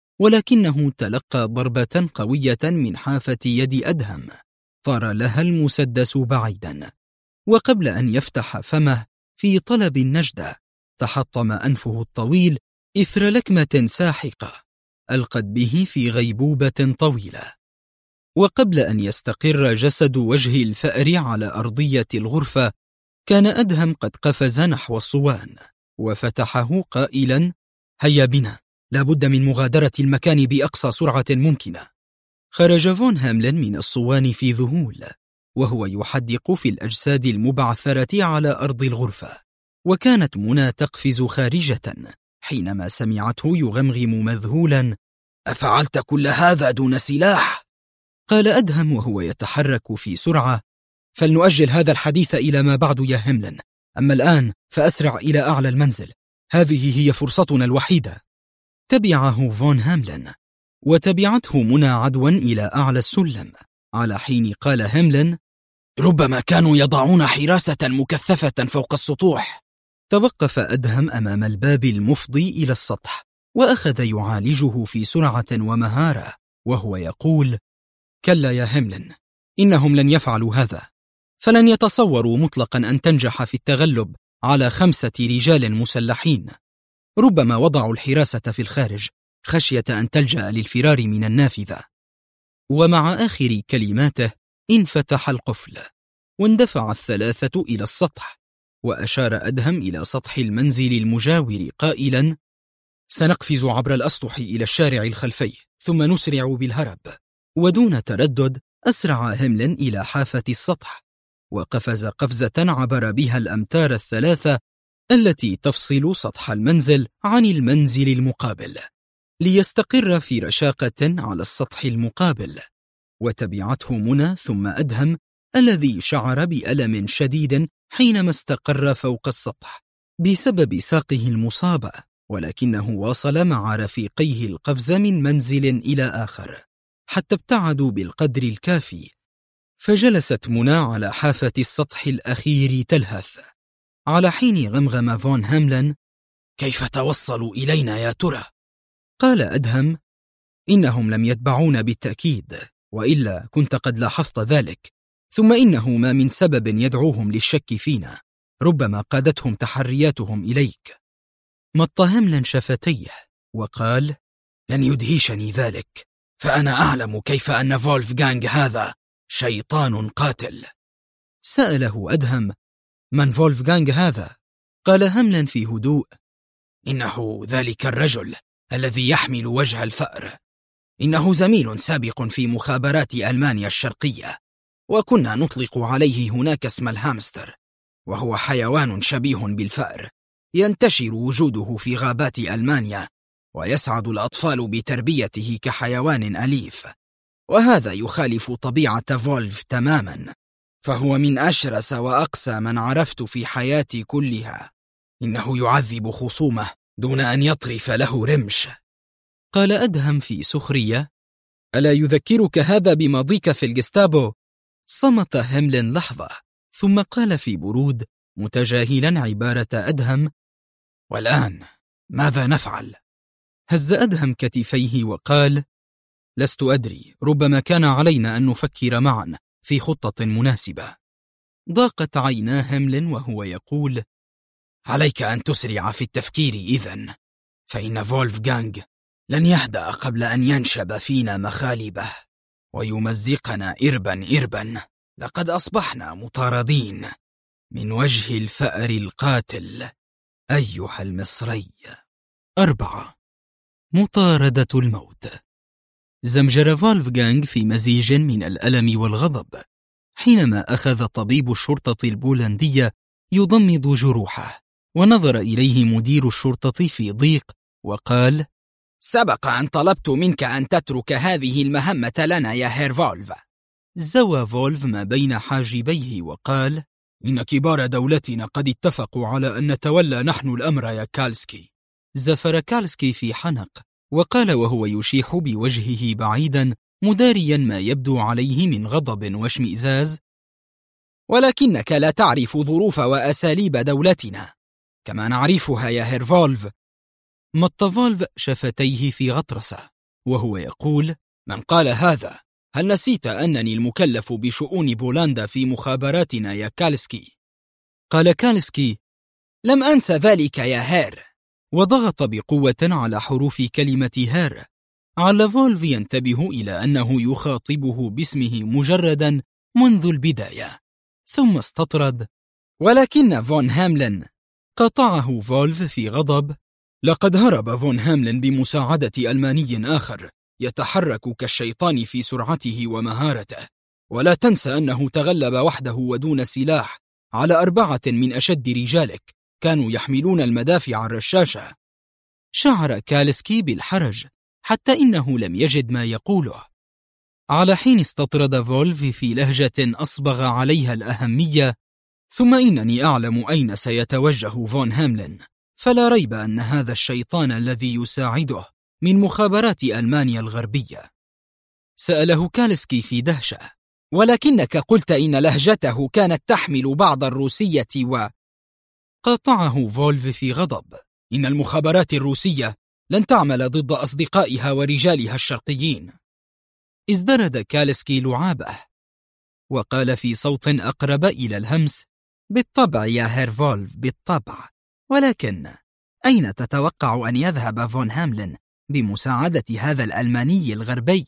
ولكنه تلقى ضربة قوية من حافة يد أدهم طار لها المسدس بعيدا، وقبل أن يفتح فمه في طلب النجدة تحطم أنفه الطويل إثر لكمة ساحقة ألقت به في غيبوبة طويلة. وقبل أن يستقر جسد وجه الفأر على أرضية الغرفة، كان أدهم قد قفز نحو الصوان وفتحه قائلا: هيا بنا، لابد من مغادرة المكان بأقصى سرعة ممكنة. خرج فون هاملين من الصوان في ذهول، وهو يحدق في الأجساد المبعثرة على أرض الغرفة، وكانت منى تقفز خارجة حينما سمعته يغمغم مذهولا: أفعلت كل هذا دون سلاح؟ قال أدهم وهو يتحرك في سرعة: فلنؤجل هذا الحديث إلى ما بعد يا هاملين، أما الآن فأسرع إلى أعلى المنزل، هذه هي فرصتنا الوحيدة. تبعه فون هاملين، وتبعته منى عدوا إلى أعلى السلم، على حين قال هاملين: ربما كانوا يضعون حراسة مكثفة فوق السطوح. توقف أدهم أمام الباب المفضي إلى السطح، وأخذ يعالجه في سرعة ومهارة وهو يقول: كلا يا هاملين، إنهم لن يفعلوا هذا، فلن يتصوروا مطلقا أن تنجح في التغلب على 5 رجال مسلحين. ربما وضعوا الحراسة في الخارج خشية أن تلجأ للفرار من النافذة. ومع آخر كلماته انفتح القفل، واندفع الثلاثة إلى السطح، وأشار أدهم إلى سطح المنزل المجاور قائلا: سنقفز عبر الأسطح إلى الشارع الخلفي ثم نسرع بالهرب. ودون تردد أسرع هملن إلى حافة السطح، وقفز قفزة عبر بها الأمتار الثلاثة التي تفصل سطح المنزل عن المنزل المقابل، ليستقر في رشاقة على السطح المقابل. وتبعته منى ثم أدهم الذي شعر بألم شديد حينما استقر فوق السطح بسبب ساقه المصابة، ولكنه واصل مع رفيقيه القفز من منزل إلى آخر حتى ابتعدوا بالقدر الكافي. فجلست منى على حافة السطح الأخير تلهث، على حين غمغم فون هاملن: كيف توصلوا إلينا يا ترى؟ قال أدهم: إنهم لم يتبعونا بالتأكيد، وإلا كنت قد لاحظت ذلك. ثم إنه ما من سبب يدعوهم للشك فينا، ربما قادتهم تحرياتهم إليك. مط هاملن شفتيه وقال: لن يدهشني ذلك، فأنا أعلم كيف أن فولفغانغ هذا شيطان قاتل. سأله أدهم: من فولفغانغ هذا؟ قال هاملن في هدوء: إنه ذلك الرجل الذي يحمل وجه الفأر. إنه زميل سابق في مخابرات ألمانيا الشرقية، وكنا نطلق عليه هناك اسم الهامستر، وهو حيوان شبيه بالفأر ينتشر وجوده في غابات ألمانيا، ويسعد الأطفال بتربيته كحيوان أليف. وهذا يخالف طبيعة فولف تماما، فهو من أشرس وأقسى من عرفت في حياتي كلها. إنه يعذب خصومه دون أن يطرف له رمش. قال أدهم في سخرية: ألا يذكرك هذا بماضيك في الجستابو؟ صمت هاملن لحظة، ثم قال في برود متجاهلا عبارة أدهم: والآن ماذا نفعل؟ هز أدهم كتفيه وقال: لست أدري، ربما كان علينا أن نفكر معا في خطة مناسبة. ضاقت عينا هاملن وهو يقول: عليك أن تسرع في التفكير إذن، فإن فولفغانغ لن يهدأ قبل أن ينشب فينا مخالبه ويمزقنا إربا إربا. لقد أصبحنا مطاردين من وجه الفأر القاتل أيها المصري. 4. مطاردة الموت. زمجر فولفغانغ في مزيج من الألم والغضب حينما أخذ طبيب الشرطة البولندية يضمد جروحه، ونظر إليه مدير الشرطة في ضيق وقال: سبق أن طلبت منك أن تترك هذه المهمة لنا يا هير فولف. زوى فولف ما بين حاجبيه وقال: إن كبار دولتنا قد اتفقوا على أن نتولى نحن الأمر يا كالسكي. زفر كالسكي في حنق وقال وهو يشيح بوجهه بعيدا مداريا ما يبدو عليه من غضب واشمئزاز: ولكنك لا تعرف ظروف وأساليب دولتنا كما نعرفها يا هير فولف. مط فولف شفتيه في غطرسة وهو يقول: من قال هذا؟ هل نسيت أنني المكلف بشؤون بولندا في مخابراتنا يا كالسكي؟ قال كالسكي: لم أنس ذلك يا هير، وضغط بقوة على حروف كلمة هير، على فولف ينتبه إلى أنه يخاطبه باسمه مجردا منذ البداية، ثم استطرد: ولكن فون هاملن. قطعه فولف في غضب: لقد هرب فون هاملن بمساعدة ألماني آخر يتحرك كالشيطان في سرعته ومهارته، ولا تنسى أنه تغلب وحده ودون سلاح على 4 من أشد رجالك كانوا يحملون المدافع الرشاشة. شعر كالسكي بالحرج حتى إنه لم يجد ما يقوله، على حين استطرد فولف في لهجة أصبغ عليها الأهمية: ثم إنني أعلم أين سيتوجه فون هاملن، فلا ريب أن هذا الشيطان الذي يساعده من مخابرات ألمانيا الغربية. سأله كالسكي في دهشة: ولكنك قلت إن لهجته كانت تحمل بعض الروسية قاطعه فولف في غضب: إن المخابرات الروسية لن تعمل ضد أصدقائها ورجالها الشرقيين. ازدرد كالسكي لعابه وقال في صوت أقرب إلى الهمس: بالطبع يا هير فولف، بالطبع، ولكن أين تتوقع أن يذهب فون هاملين بمساعدة هذا الألماني الغربي؟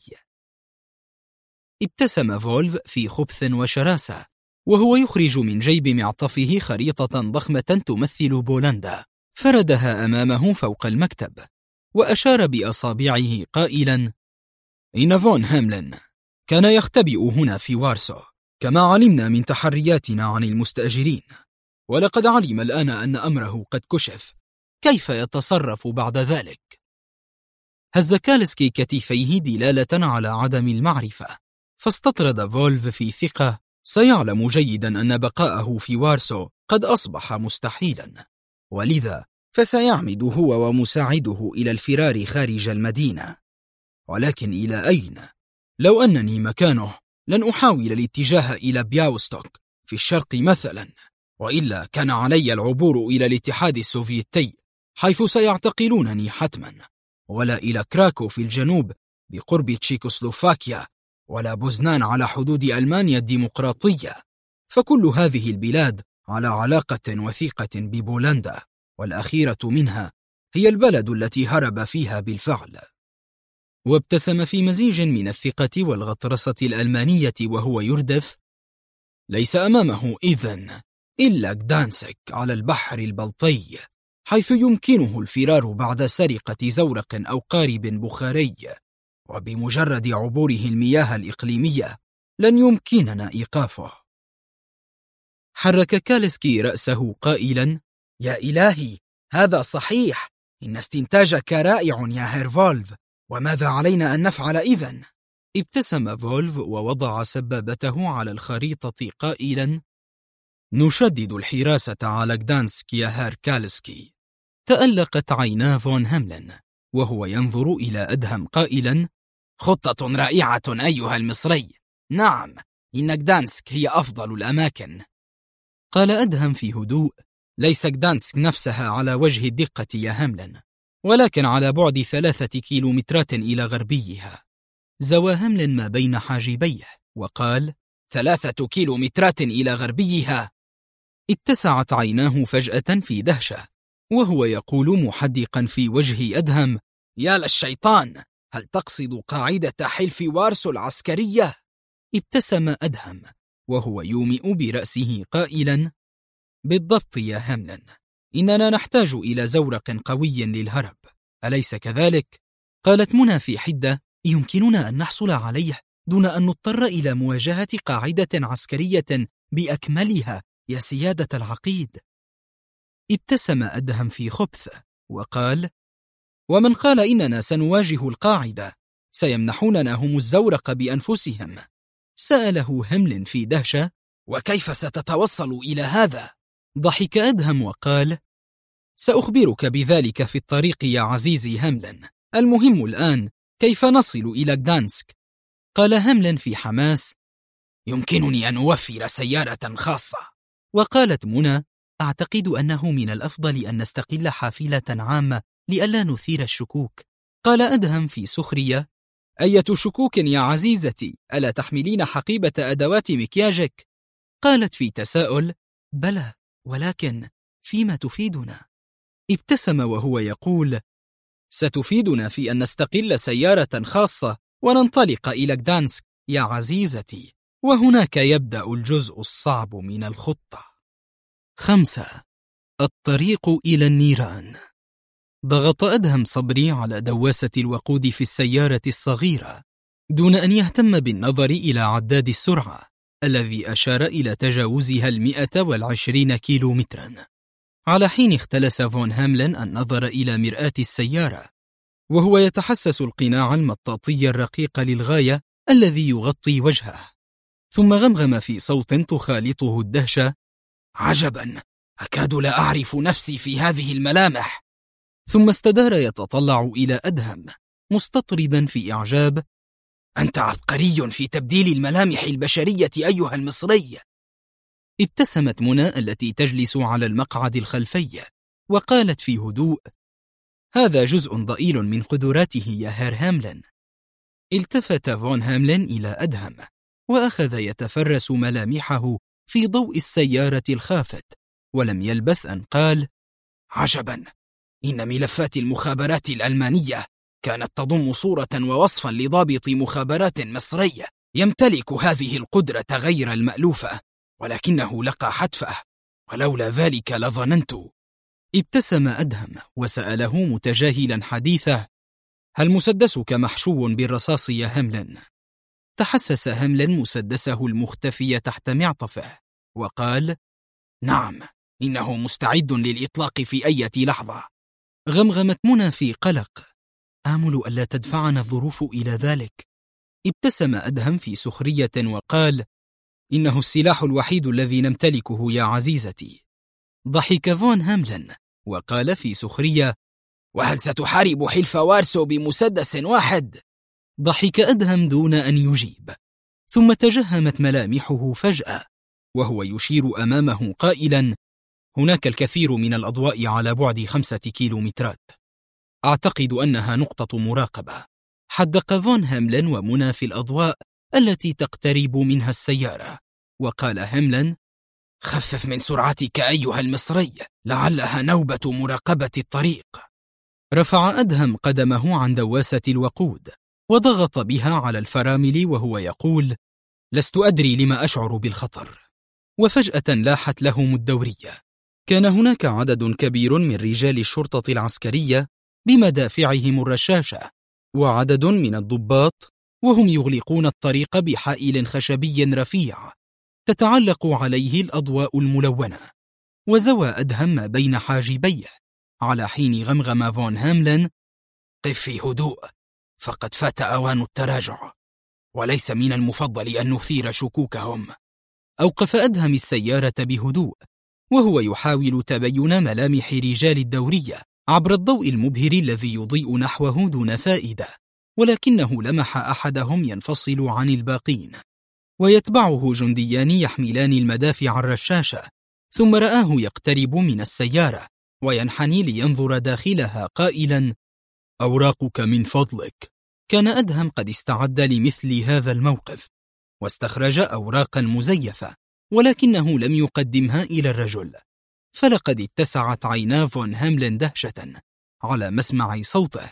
ابتسم فولف في خبث وشراسة وهو يخرج من جيب معطفه خريطة ضخمة تمثل بولندا، فردها أمامه فوق المكتب وأشار بأصابعه قائلا: إن فون هاملين كان يختبئ هنا في وارسو كما علمنا من تحرياتنا عن المستأجرين، ولقد علم الآن أن أمره قد كشف. كيف يتصرف بعد ذلك؟ هز كالسكي كتفيه دلالة على عدم المعرفة، فاستطرد فولف في ثقة سيعلم جيدا أن بقاءه في وارسو قد أصبح مستحيلا، ولذا فسيعمد هو ومساعده إلى الفرار خارج المدينة. ولكن إلى أين؟ لو أنني مكانه لن أحاول الاتجاه إلى بياوستوك في الشرق مثلا، وإلا كان علي العبور إلى الاتحاد السوفيتي حيث سيعتقلونني حتما، ولا إلى كراكو في الجنوب بقرب تشيكوسلوفاكيا، ولا بوزنان على حدود ألمانيا الديمقراطية، فكل هذه البلاد على علاقة وثيقة ببولندا، والأخيرة منها هي البلد التي هرب فيها بالفعل. وابتسم في مزيج من الثقة والغطرسة الألمانية وهو يردف: ليس أمامه إذن إلا غدانسك على البحر البلطي، حيث يمكنه الفرار بعد سرقة زورق أو قارب بخاري، وبمجرد عبوره المياه الإقليمية لن يمكننا إيقافه. حرك كالسكي رأسه قائلا: يا إلهي، هذا صحيح، إن استنتاجك رائع يا هير فولف، وماذا علينا أن نفعل إذن؟ ابتسم فولف ووضع سبابته على الخريطة قائلا: نشدد الحراسة على غدانسك يا هير كالسكي. تألقت عينا فون هاملين وهو ينظر إلى أدهم قائلا: خطة رائعة أيها المصري، نعم، إن غدانسك هي أفضل الأماكن. قال أدهم في هدوء: ليس غدانسك نفسها على وجه الدقة يا هاملين، ولكن على بعد 3 كيلومترات إلى غربيها. زوى هاملين ما بين حاجبيه وقال: 3 كيلومترات إلى غربيها؟ اتسعت عيناه فجأة في دهشة وهو يقول محدقا في وجه أدهم: يا للشيطان، هل تقصد قاعدة حلف وارسو العسكرية؟ ابتسم أدهم وهو يومئ برأسه قائلا: بالضبط يا هاملين، إننا نحتاج إلى زورق قوي للهرب، أليس كذلك؟ قالت منى في حدة: يمكننا أن نحصل عليه دون أن نضطر إلى مواجهة قاعدة عسكرية بأكملها يا سيادة العقيد. ابتسم أدهم في خبث وقال: ومن قال إننا سنواجه القاعدة؟ سيمنحوننا هم الزورق بأنفسهم. سأله هاملين في دهشة: وكيف ستتوصل إلى هذا؟ ضحك أدهم وقال: سأخبرك بذلك في الطريق يا عزيزي هاملين، المهم الآن كيف نصل إلى غدانسك. قال هاملين في حماس: يمكنني أن أوفر سيارة خاصة. وقالت منى: أعتقد أنه من الأفضل أن نستقل حافلة عامة لئلا نثير الشكوك. قال أدهم في سخرية: أية شكوك يا عزيزتي، ألا تحملين حقيبة أدوات مكياجك؟ قالت في تساؤل: بلى، ولكن فيما تفيدنا؟ ابتسم وهو يقول: ستفيدنا في أن نستقل سيارة خاصة وننطلق إلى غدانسك يا عزيزتي، وهناك يبدأ الجزء الصعب من الخطة. 5. الطريق إلى النيران. ضغط أدهم صبري على دواسة الوقود في السيارة الصغيرة دون أن يهتم بالنظر إلى عداد السرعة الذي أشار إلى تجاوزها 120 كيلومترا، على حين اختلس فون هاملين النظر إلى مرآة السيارة وهو يتحسس القناع المطاطي الرقيق للغاية الذي يغطي وجهه، ثم غمغم في صوت تخالطه الدهشة: عجبا، أكاد لا أعرف نفسي في هذه الملامح. ثم استدار يتطلع إلى أدهم مستطردا في إعجاب: أنت عبقري في تبديل الملامح البشرية أيها المصري. ابتسمت منى التي تجلس على المقعد الخلفي وقالت في هدوء: هذا جزء ضئيل من قدراته يا هير هاملين. التفت فون هاملين إلى أدهم وأخذ يتفرس ملامحه في ضوء السيارة الخافت، ولم يلبث أن قال: عجبا، إن ملفات المخابرات الألمانية كانت تضم صورة ووصفا لضابط مخابرات مصري يمتلك هذه القدرة غير المألوفة، ولكنه لقى حتفه، ولولا ذلك لظننت. ابتسم أدهم وسأله متجاهلا حديثه: هل مسدسك محشو بالرصاص يا هملن؟ تحسس هملن مسدسه المختفي تحت معطفه وقال: نعم، إنه مستعد للإطلاق في أي لحظة. غمغمت منى في قلق: آمل ألا تدفعنا الظروف إلى ذلك. ابتسم أدهم في سخرية وقال: إنه السلاح الوحيد الذي نمتلكه يا عزيزتي. ضحك فون هاملن وقال في سخرية: وهل ستحارب حلف وارسو بمسدس واحد؟ ضحك أدهم دون أن يجيب، ثم تجهمت ملامحه فجأة وهو يشير أمامه قائلا: هناك الكثير من الأضواء على بعد 5 كيلومترات، أعتقد أنها نقطة مراقبة. حدق فون هاملن ومنى في الأضواء التي تقترب منها السيارة، وقال هاملن: خفف من سرعتك أيها المصري، لعلها نوبة مراقبة الطريق. رفع أدهم قدمه عن دواسة الوقود وضغط بها على الفرامل وهو يقول: لست أدري لما أشعر بالخطر. وفجأة لاحت لهم الدورية. كان هناك عدد كبير من رجال الشرطة العسكرية بمدافعهم الرشاشة، وعدد من الضباط وهم يغلقون الطريق بحائل خشبي رفيع تتعلق عليه الأضواء الملونة. وزوى أدهم ما بين حاجبيه على حين غمغم فون هاملن: قف في هدوء، فقد فات أوان التراجع، وليس من المفضل أن نثير شكوكهم. أوقف أدهم السيارة بهدوء وهو يحاول تبين ملامح رجال الدورية عبر الضوء المبهر الذي يضيء نحوه دون فائدة، ولكنه لمح أحدهم ينفصل عن الباقين ويتبعه جنديان يحملان المدافع الرشاشة، ثم رآه يقترب من السيارة وينحني لينظر داخلها قائلا: أوراقك من فضلك. كان أدهم قد استعد لمثل هذا الموقف واستخرج أوراقا مزيفة، ولكنه لم يقدمها إلى الرجل، فلقد اتسعت عينا فون هاملن دهشة على مسمع صوته،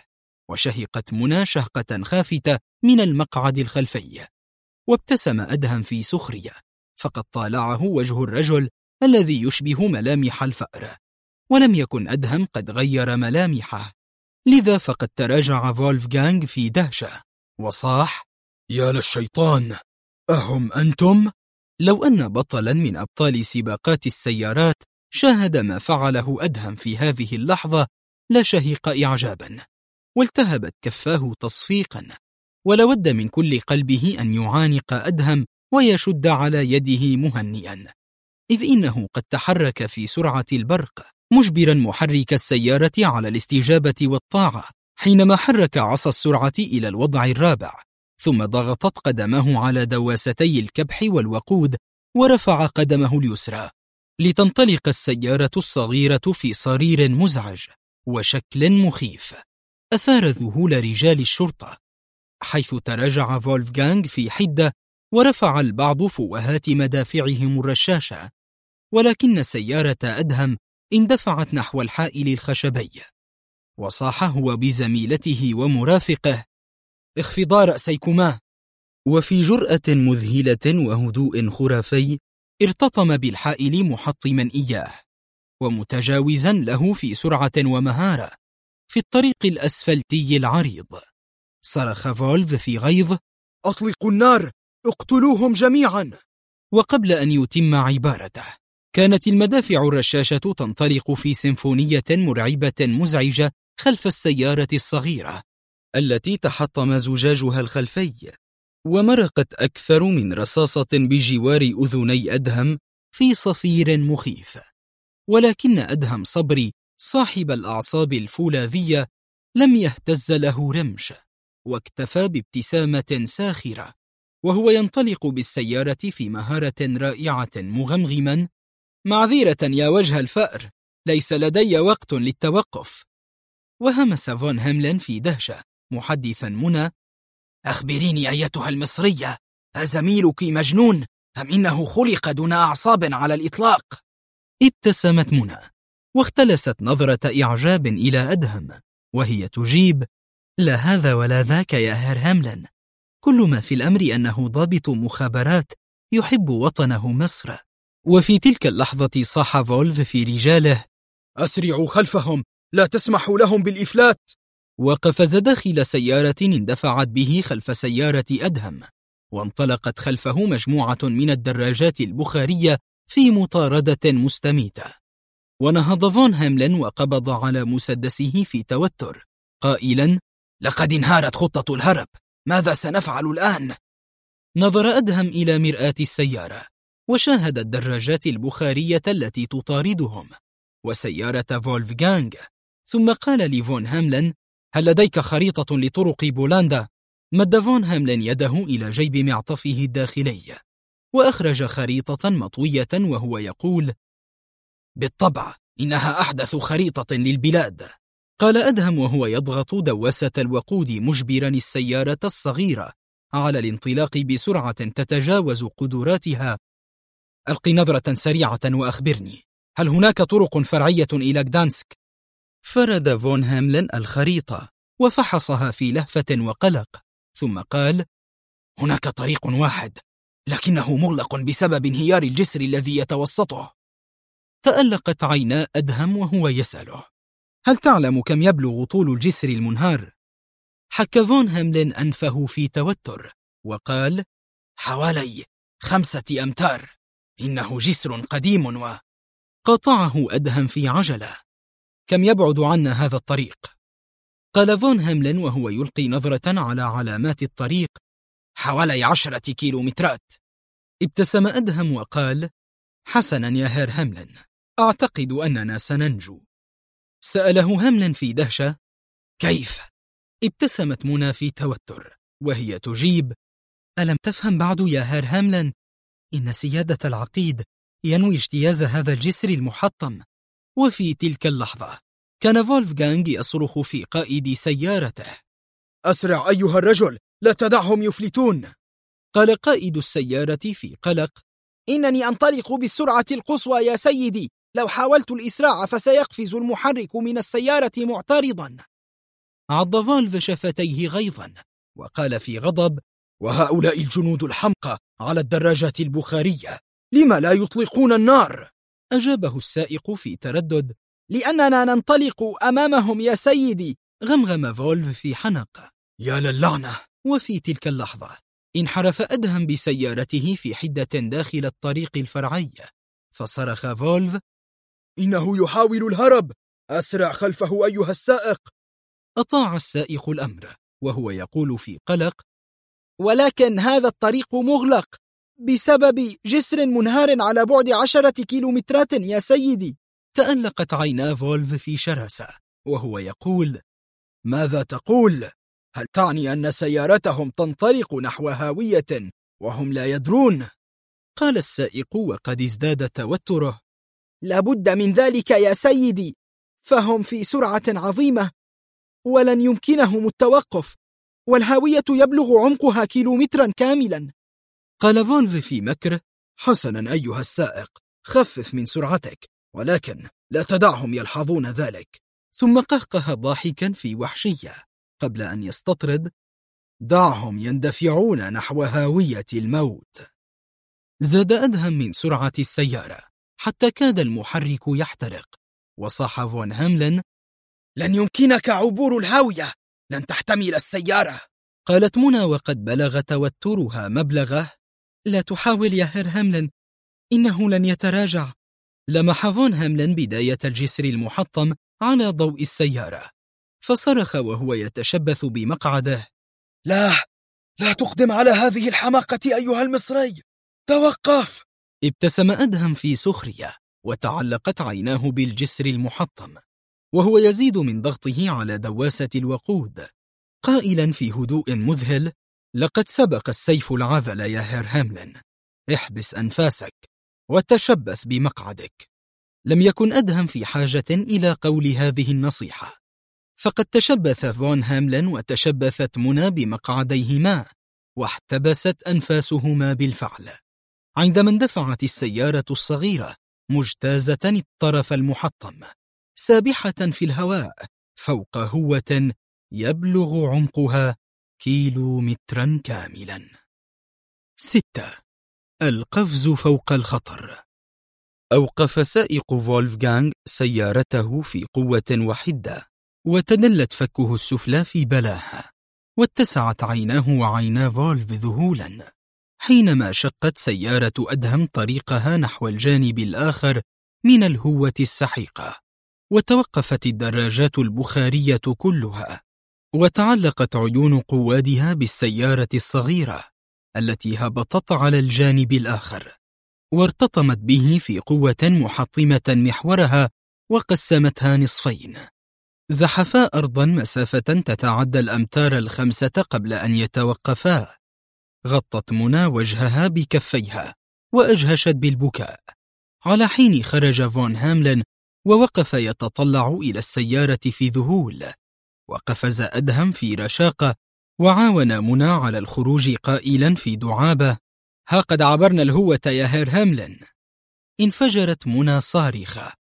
وشهقت منى شهقة خافتة من المقعد الخلفي. وابتسم أدهم في سخرية، فقد طالعه وجه الرجل الذي يشبه ملامح الفأر، ولم يكن أدهم قد غير ملامحه، لذا فقد تراجع فولفغانغ في دهشة وصاح: يا للشيطان، أهم أنتم؟ لو أن بطلا من أبطال سباقات السيارات شاهد ما فعله أدهم في هذه اللحظة لشهق إعجابا، والتهبت كفاه تصفيقا، ولود من كل قلبه أن يعانق أدهم ويشد على يده مهنئا، إذ إنه قد تحرك في سرعة البرق مجبرا محرك السيارة على الاستجابة والطاعة، حينما حرك عصا السرعة إلى الوضع الرابع، ثم ضغطت قدمه على دواستي الكبح والوقود ورفع قدمه اليسرى لتنطلق السيارة الصغيرة في صرير مزعج وشكل مخيف أثار ذهول رجال الشرطة، حيث تراجع فولفغانغ في حدة ورفع البعض فوهات مدافعهم الرشاشة، ولكن سيارة أدهم اندفعت نحو الحائل الخشبي، وصاح هو بزميلته ومرافقه: اخفضا رأسيكما. وفي جرأة مذهلة وهدوء خرافي ارتطم بالحائل محطما إياه ومتجاوزا له في سرعة ومهارة في الطريق الأسفلتي العريض. صرخ فولف في غيظ: أطلقوا النار، اقتلوهم جميعا. وقبل أن يتم عبارته كانت المدافع الرشاشة تنطلق في سيمفونية مرعبة مزعجة خلف السيارة الصغيرة التي تحطم زجاجها الخلفي، ومرقت أكثر من رصاصة بجوار أذني أدهم في صفير مخيف. ولكن أدهم صبري صاحب الأعصاب الفولاذية لم يهتز له رمش، واكتفى بابتسامة ساخرة وهو ينطلق بالسيارة في مهارة رائعة مغمغما: معذرة يا وجه الفأر، ليس لدي وقت للتوقف. وهمس فون هاملن في دهشة محدثا منى: أخبريني أيتها المصرية، أزميلك مجنون أم إنه خلق دون أعصاب على الإطلاق؟ ابتسمت منى واختلست نظرة إعجاب إلى أدهم وهي تجيب: لا هذا ولا ذاك يا هير هاملين، كل ما في الأمر أنه ضابط مخابرات يحب وطنه مصر. وفي تلك اللحظة صاح فولف في رجاله: أسرعوا خلفهم، لا تسمحوا لهم بالإفلات. وقفز داخل سيارة اندفعت به خلف سيارة أدهم، وانطلقت خلفه مجموعة من الدراجات البخارية في مطاردة مستميتة. ونهض فون هاملين وقبض على مسدسه في توتر قائلا: لقد انهارت خطة الهرب، ماذا سنفعل الآن؟ نظر أدهم إلى مرآة السيارة وشاهد الدراجات البخارية التي تطاردهم وسيارة فولفغانغ، ثم قال لفون هاملين: هل لديك خريطة لطرق بولندا؟ مد فون هاملين يده إلى جيب معطفه الداخلي وأخرج خريطة مطوية وهو يقول: بالطبع إنها أحدث خريطة للبلاد. قال أدهم وهو يضغط دواسة الوقود مجبرا السيارة الصغيرة على الانطلاق بسرعة تتجاوز قدراتها: ألقي نظرة سريعة وأخبرني، هل هناك طرق فرعية إلى غدانسك؟ فرد فون هاملين الخريطة وفحصها في لهفة وقلق، ثم قال: هناك طريق واحد، لكنه مغلق بسبب انهيار الجسر الذي يتوسطه. تألقت عينا أدهم وهو يسأله: هل تعلم كم يبلغ طول الجسر المنهار؟ حك فون هاملين أنفه في توتر وقال: حوالي 5 أمتار، إنه جسر قديم. قاطعه أدهم في عجلة: كم يبعد عنا هذا الطريق؟ قال فون هاملين وهو يلقي نظرة على علامات الطريق: حوالي 10 كيلومترات. ابتسم أدهم وقال: حسنا يا هير هاملين، أعتقد أننا سننجو. سأله هاملين في دهشة: كيف؟ ابتسمت منى في توتر وهي تجيب: ألم تفهم بعد يا هير هاملين؟ إن سيادة العقيد ينوي اجتياز هذا الجسر المحطم. وفي تلك اللحظة كان فولفغانغ يصرخ في قائد سيارته: أسرع أيها الرجل، لا تدعهم يفلتون. قال قائد السيارة في قلق: إنني أنطلق بالسرعة القصوى يا سيدي، لو حاولت الإسراع فسيقفز المحرك من السيارة معترضا. عض فولف شفتيه غيظا وقال في غضب: وهؤلاء الجنود الحمقى على الدراجات البخارية لما لا يطلقون النار؟ أجابه السائق في تردد: لأننا ننطلق أمامهم يا سيدي. غمغم فولف في حنق: يا للعنة. وفي تلك اللحظة انحرف أدهم بسيارته في حدة داخل الطريق الفرعي، فصرخ فولف: إنه يحاول الهرب، أسرع خلفه أيها السائق. أطاع السائق الأمر وهو يقول في قلق: ولكن هذا الطريق مغلق بسبب جسر منهار على بعد 10 كيلومترات يا سيدي. تألقت عينا فولف في شراسة وهو يقول: ماذا تقول؟ هل تعني أن سيارتهم تنطلق نحو هاوية وهم لا يدرون؟ قال السائق وقد ازداد توتره: لابد من ذلك يا سيدي، فهم في سرعة عظيمة ولن يمكنهم التوقف، والهاوية يبلغ عمقها كيلومترا كاملا. قال فولف في مكر: حسنا أيها السائق، خفف من سرعتك، ولكن لا تدعهم يلحظون ذلك. ثم قهقه ضاحكا في وحشية قبل أن يستطرد: دعهم يندفعون نحو هاوية الموت. زاد أدهم من سرعة السيارة حتى كاد المحرك يحترق، وصاح فون هاملين: لن يمكنك عبور الهاوية، لن تحتمل السيارة. قالت منى وقد بلغ توترها مبلغه: لا تحاول يا هير هاملين، إنه لن يتراجع. لمح فون هاملين بداية الجسر المحطم على ضوء السيارة، فصرخ وهو يتشبث بمقعده: لا تقدم على هذه الحماقة أيها المصري، توقف. ابتسم أدهم في سخرية وتعلقت عيناه بالجسر المحطم وهو يزيد من ضغطه على دواسة الوقود، قائلا في هدوء مذهل: لقد سبق السيف العذل يا هير هاملين، احبس أنفاسك وتشبث بمقعدك. لم يكن أدهم في حاجة إلى قول هذه النصيحة، فقد تشبث فون هاملين وتشبثت منى بمقعديهما، واحتبست أنفاسهما بالفعل عندما اندفعت السيارة الصغيرة مجتازة الطرف المحطم سابحة في الهواء فوق هوة يبلغ عمقها كيلومترا كاملا. 6. القفز فوق الخطر. أوقف سائق فولفغانغ سيارته في قوة وحدة، وتدلت فكه السفلى في بلاهة، واتسعت عيناه وعينا فولف ذهولا حينما شقت سيارة أدهم طريقها نحو الجانب الآخر من الهوة السحيقة، وتوقفت الدراجات البخارية كلها، وتعلقت عيون قوادها بالسيارة الصغيرة التي هبطت على الجانب الآخر، وارتطمت به في قوة محطمة محورها وقسمتها نصفين. زحفا أرضا مسافة تتعدى 5 قبل أن يتوقفا. غطت منى وجهها بكفيها وأجهشت بالبكاء، على حين خرج فون هاملن ووقف يتطلع إلى السيارة في ذهول، وقفز أدهم في رشاقة وعاون منى على الخروج قائلا في دعابة: ها قد عبرنا الهوة يا هير هاملن. انفجرت منى صارخة: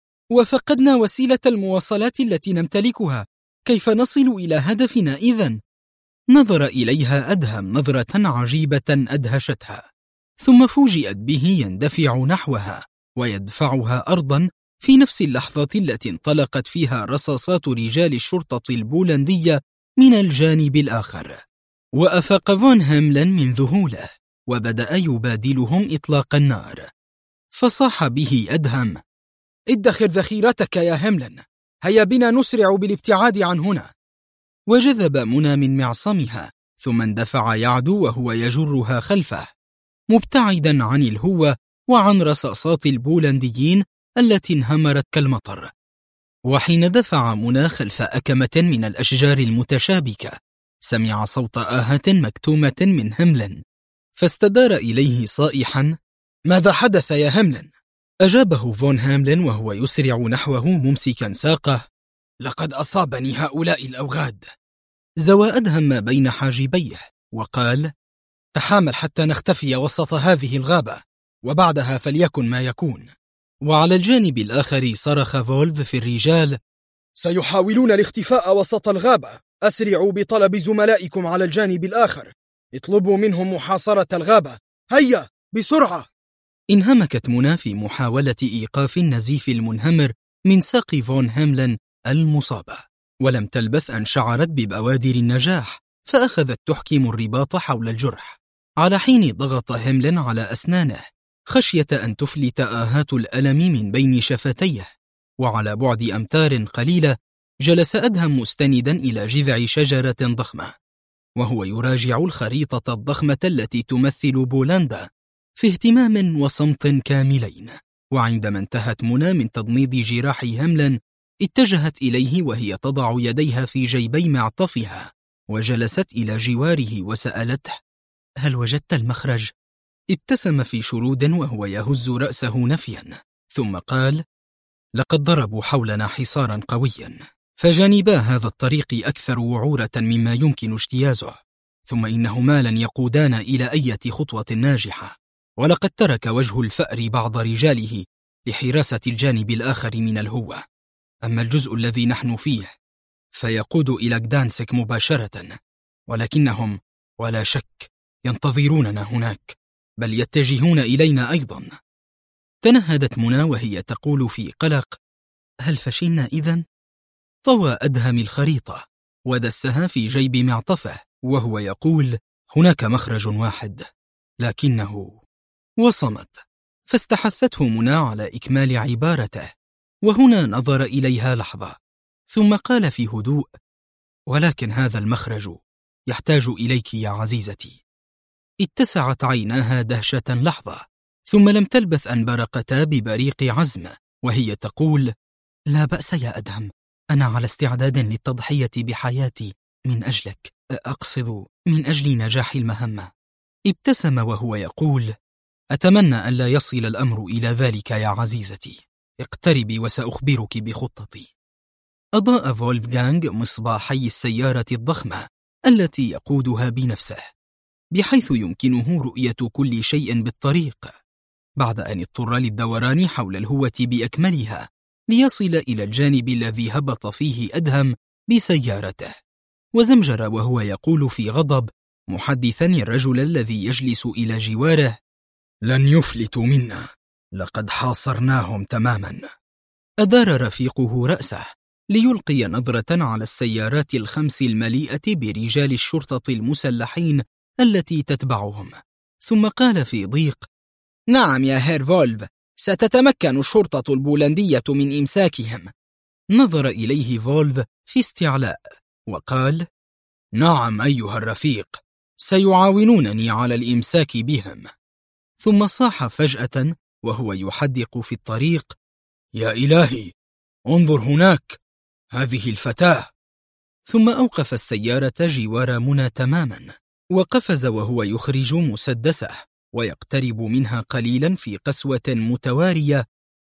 وفقدنا وسيلة المواصلات التي نمتلكها، كيف نصل إلى هدفنا إذن؟ نظر إليها أدهم نظرة عجيبة أدهشتها، ثم فوجئت به يندفع نحوها ويدفعها أرضا في نفس اللحظة التي انطلقت فيها رصاصات رجال الشرطة البولندية من الجانب الآخر. وأفاق فون هاملن من ذهوله وبدأ يبادلهم إطلاق النار، فصاح به أدهم: ادخر ذخيرتك يا هاملن، هيا بنا نسرع بالابتعاد عن هنا. وجذب منى من معصمها، ثم اندفع يعدو وهو يجرها خلفه، مبتعدا عن الهوة وعن رصاصات البولنديين التي انهمرت كالمطر. وحين دفع منى خلف أكمة من الأشجار المتشابكة، سمع صوت آهة مكتومة من هاملن، فاستدار إليه صائحا: ماذا حدث يا هاملن؟ أجابه فون هاملن وهو يسرع نحوه ممسكا ساقه: لقد أصابني هؤلاء الأوغاد. زوى أدهم ما بين حاجبيه وقال: تحامل حتى نختفي وسط هذه الغابة، وبعدها فليكن ما يكون. وعلى الجانب الآخر صرخ فولف في الرجال: سيحاولون الاختفاء وسط الغابة، أسرعوا بطلب زملائكم على الجانب الآخر، اطلبوا منهم محاصرة الغابة، هيا بسرعة. انهمكت منى في محاولة إيقاف النزيف المنهمر من ساق فون هاملن المصابة، ولم تلبث أن شعرت ببوادر النجاح، فأخذت تحكم الرباط حول الجرح، على حين ضغط هاملن على أسنانه خشية أن تفلت آهات الألم من بين شفتيه. وعلى بعد أمتار قليلة جلس أدهم مستندا إلى جذع شجرة ضخمة، وهو يراجع الخريطة الضخمة التي تمثل بولندا في اهتمام وصمت كاملين. وعندما انتهت منى من تضميد جراح هاملن، اتجهت إليه وهي تضع يديها في جيبي معطفها، وجلست إلى جواره وسألته: هل وجدت المخرج؟ ابتسم في شرود وهو يهز رأسه نفيا، ثم قال: لقد ضربوا حولنا حصارا قويا، فجانبا هذا الطريق أكثر وعورة مما يمكن اجتيازه، ثم إنهما لن يقودانا إلى أي خطوة ناجحة، ولقد ترك وجه الفأر بعض رجاله لحراسة الجانب الآخر من الهوة. أما الجزء الذي نحن فيه فيقود إلى غدانسك مباشرة، ولكنهم ولا شك ينتظروننا هناك، بل يتجهون إلينا أيضا. تنهدت منى وهي تقول في قلق: هل فشلنا إذن؟ طوى أدهم الخريطة ودسها في جيب معطفه وهو يقول: هناك مخرج واحد، لكنه... وصمت، فاستحثته منى على إكمال عبارته، وهنا نظر إليها لحظة، ثم قال في هدوء: ولكن هذا المخرج يحتاج إليك يا عزيزتي. اتسعت عيناها دهشة لحظة، ثم لم تلبث أن برقتا ببريق عزم وهي تقول: لا بأس يا أدهم، أنا على استعداد للتضحية بحياتي من أجلك، أقصد من أجل نجاح المهمة. ابتسم وهو يقول: أتمنى أن لا يصل الأمر إلى ذلك يا عزيزتي، اقتربي وسأخبرك بخطتي. أضاء فولفغانغ مصباحي السيارة الضخمة التي يقودها بنفسه، بحيث يمكنه رؤية كل شيء بالطريق، بعد أن اضطر للدوران حول الهوة بأكملها ليصل إلى الجانب الذي هبط فيه أدهم بسيارته، وزمجر وهو يقول في غضب محدثا الرجل الذي يجلس إلى جواره: لن يفلتوا منا، لقد حاصرناهم تماما. أدار رفيقه رأسه ليلقي نظرة على السيارات الخمس المليئة برجال الشرطة المسلحين التي تتبعهم، ثم قال في ضيق: نعم يا هير فولف، ستتمكن الشرطة البولندية من إمساكهم. نظر إليه فولف في استعلاء وقال: نعم أيها الرفيق، سيعاونونني على الإمساك بهم. ثم صاح فجأة وهو يحدق في الطريق: يا إلهي، انظر هناك، هذه الفتاة. ثم أوقف السيارة جوار منى تماما، وقفز وهو يخرج مسدسه ويقترب منها قليلا في قسوة متوارية: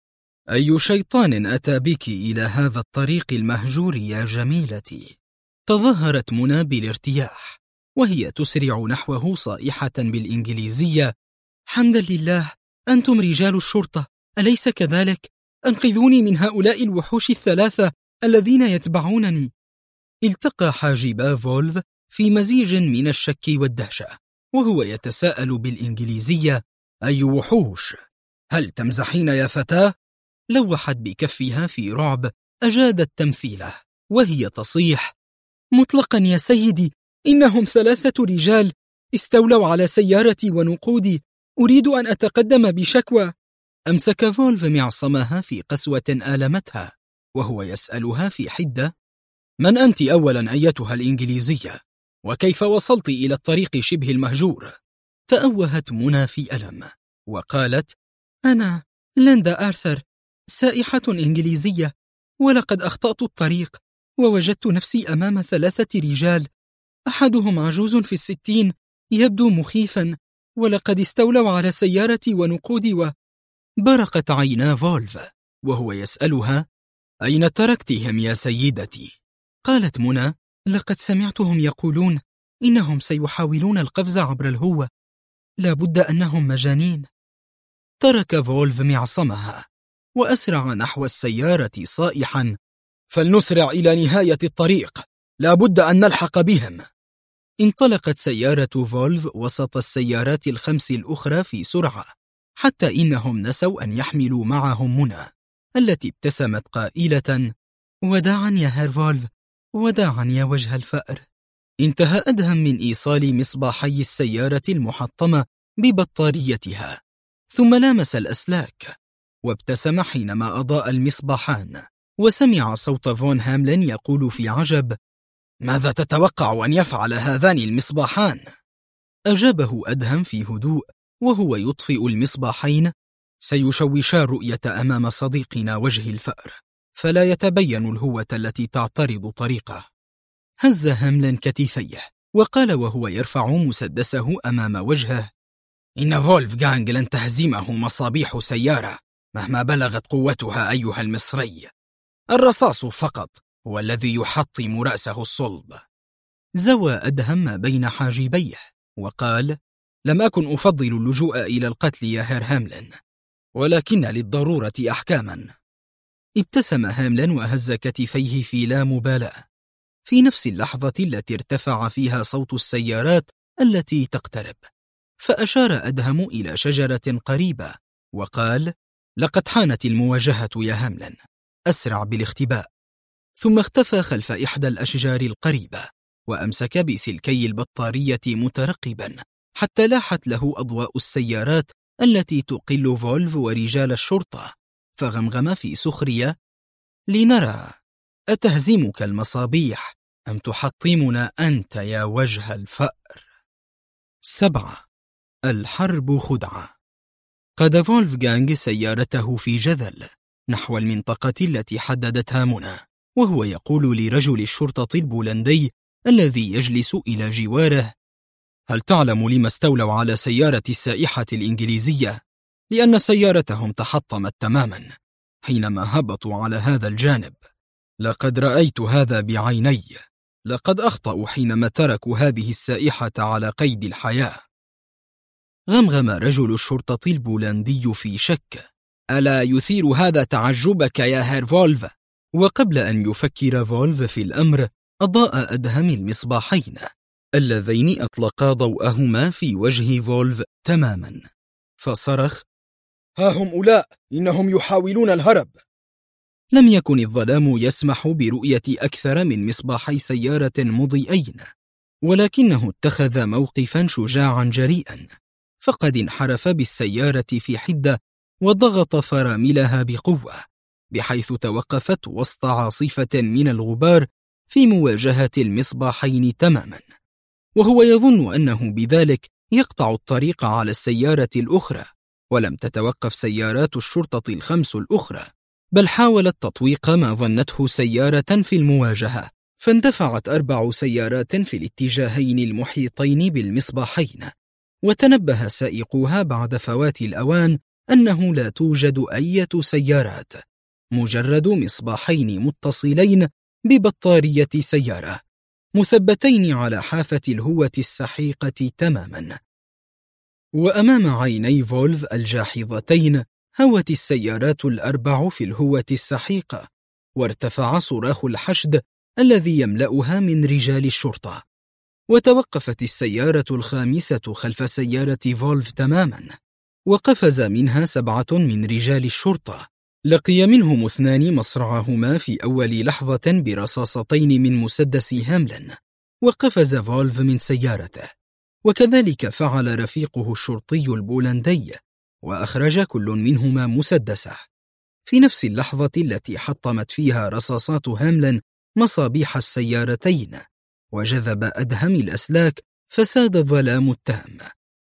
أي شيطان أتى بك إلى هذا الطريق المهجور يا جميلتي؟ تظاهرت منى بالارتياح وهي تسرع نحوه صائحة بالإنجليزية: حمدا لله، أنتم رجال الشرطة، أليس كذلك؟ أنقذوني من هؤلاء الوحوش الثلاثة الذين يتبعونني. التقى حاجبا فولف في مزيج من الشك والدهشة وهو يتساءل بالإنجليزية: أي وحوش؟ هل تمزحين يا فتاة؟ لوحت بكفها في رعب أجادت تمثيله وهي تصيح: مطلقا يا سيدي، إنهم 3 رجال استولوا على سيارتي ونقودي، أريد أن أتقدم بشكوى. أمسك فولف معصمها في قسوة آلمتها وهو يسألها في حدة: من أنت أولا أيتها الإنجليزية؟ وكيف وصلت إلى الطريق شبه المهجور؟ تأوهت منى في ألم وقالت: أنا ليندا آرثر، سائحة إنجليزية، ولقد أخطأت الطريق ووجدت نفسي أمام 3 رجال، أحدهم عجوز في 60 يبدو مخيفا، ولقد استولوا على سيارتي ونقودي. برقت عينا فولف وهو يسألها: أين تركتهم يا سيدتي؟ قالت منى: لقد سمعتهم يقولون إنهم سيحاولون القفز عبر الهوة، لا بد أنهم مجانين. ترك فولف معصمها وأسرع نحو السيارة صائحا: فلنسرع إلى نهاية الطريق، لا بد أن نلحق بهم. انطلقت سيارة فولف وسط السيارات ال5 الأخرى في سرعة، حتى إنهم نسوا أن يحملوا معهم منى التي ابتسمت قائلة: وداعا يا هير فولف، وداعا يا وجه الفأر. انتهى أدهم من إيصال مصباحي السيارة المحطمة ببطاريتها، ثم لامس الأسلاك وابتسم حينما أضاء المصباحان، وسمع صوت فون هاملين يقول في عجب: ماذا تتوقع أن يفعل هذان المصباحان؟ أجابه أدهم في هدوء وهو يطفئ المصباحين: سيشوشا الرؤية أمام صديقنا وجه الفأر، فلا يتبين الهوة التي تعترض طريقه. هز هاملين كتفيه وقال وهو يرفع مسدسه أمام وجهه: إن فولف غانغ لن تهزمه مصابيح سيارة مهما بلغت قوتها أيها المصري، الرصاص فقط هو الذي يحطم رأسه الصلب. زوى أدهم ما بين حاجبيه وقال: لم أكن أفضل اللجوء إلى القتل يا هير هاملين، ولكن للضرورة أحكاما. ابتسم هاملين وهز كتفيه في لا مبالاة في نفس اللحظة التي ارتفع فيها صوت السيارات التي تقترب، فأشار أدهم إلى شجرة قريبة وقال: لقد حانت المواجهة يا هاملين، أسرع بالاختباء. ثم اختفى خلف إحدى الأشجار القريبة وأمسك بسلكي البطارية مترقبا حتى لاحت له أضواء السيارات التي تقل فولف ورجال الشرطة، فغمغم في سخرية: لنرى أتهزمك المصابيح أم تحطمنا أنت يا وجه الفأر؟ 7. الحرب خدعة. قاد فولف غانغ سيارته في جذل نحو المنطقة التي حددتها منى، وهو يقول لرجل الشرطة البولندي الذي يجلس إلى جواره: هل تعلم لما استولوا على سيارة السائحة الإنجليزية؟ لأن سيارتهم تحطمت تماما حينما هبطوا على هذا الجانب. لقد رأيت هذا بعيني، لقد أخطأوا حينما تركوا هذه السائحة على قيد الحياة. غمغم رجل الشرطة البولندي في شك ألا يثير هذا تعجبك يا هير فولف؟ وقبل أن يفكر فولف في الأمر، أضاء أدهم المصباحين اللذين أطلقا ضوءهما في وجه فولف تماما، فصرخ: ها هم أولاء، إنهم يحاولون الهرب. لم يكن الظلام يسمح برؤية أكثر من مصباحي سيارة مضيئين، ولكنه اتخذ موقفا شجاعا جريئا، فقد انحرف بالسيارة في حدة وضغط فراملها بقوة، بحيث توقفت وسط عاصفة من الغبار في مواجهة المصباحين تماما، وهو يظن أنه بذلك يقطع الطريق على السيارة الأخرى. ولم تتوقف سيارات الشرطة ال5 الأخرى، بل حاولت تطويق ما ظنته سيارة في المواجهة، فاندفعت 4 سيارات في الاتجاهين المحيطين بالمصباحين، وتنبه سائقوها بعد فوات الأوان أنه لا توجد أي سيارات، مجرد مصباحين متصلين ببطارية سيارة مثبتين على حافة الهوة السحيقة تماما. وأمام عيني فولف الجاحظتين هوت السيارات ال4 في الهوة السحيقة، وارتفع صراخ الحشد الذي يملأها من رجال الشرطة، وتوقفت السيارة ال5 خلف سيارة فولف تماما، وقفز منها 7 من رجال الشرطة. لقي منهم 2 مصرعهما في أول لحظة برصاصتين من مسدس هاملن، وقفز فولف من سيارته، وكذلك فعل رفيقه الشرطي البولندي، وأخرج كل منهما مسدسه في نفس اللحظة التي حطمت فيها رصاصات هاملن مصابيح السيارتين، وجذب أدهم الأسلاك، فساد الظلام التام.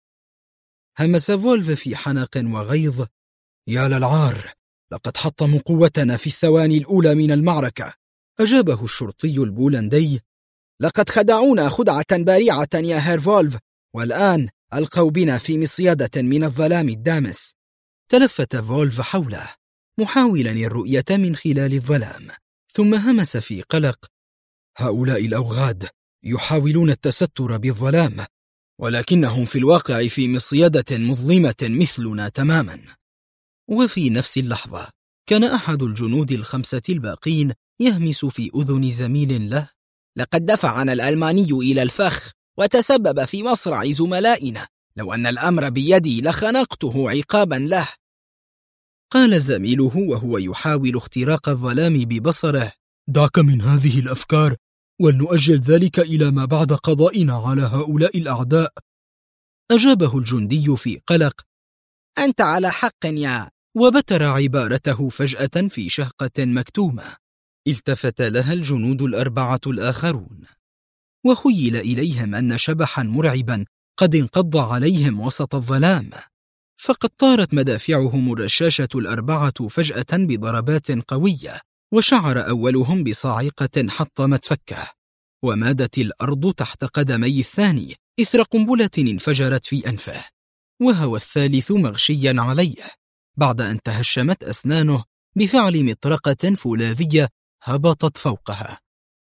همس فولف في حنق وغيظ: يا للعار، لقد حطموا قوتنا في الثواني الأولى من المعركة. أجابه الشرطي البولندي: لقد خدعونا خدعة بارعة يا هير فولف، والآن ألقوا بنا في مصيدة من الظلام الدامس. تلفت فولف حوله محاولا الرؤية من خلال الظلام، ثم همس في قلق: هؤلاء الأوغاد يحاولون التستر بالظلام، ولكنهم في الواقع في مصيدة مظلمة مثلنا تماما. وفي نفس اللحظة كان أحد الجنود ال5 الباقين يهمس في أذن زميل له: لقد دفعنا الألماني إلى الفخ وتسبب في مصرع زملائنا، لو أن الأمر بيدي لخنقته عقابا له. قال زميله وهو يحاول اختراق الظلام ببصره: دعك من هذه الأفكار، ولنؤجل ذلك إلى ما بعد قضائنا على هؤلاء الأعداء. أجابه الجندي في قلق: أنت على حق يا. وبتر عبارته فجأة في شهقة مكتومة التفت لها الجنود ال4 الآخرون، وخيل إليهم أن شبحا مرعبا قد انقض عليهم وسط الظلام، فقد طارت مدافعهم الرشاشة ال4 فجأة بضربات قوية، وشعر أولهم بصاعقة حطمت فكه، ومادت الأرض تحت قدمي الثاني إثر قنبلة انفجرت في أنفه، وهو الثالث مغشيا عليه بعد أن تهشمت أسنانه بفعل مطرقة فولاذية هبطت فوقها.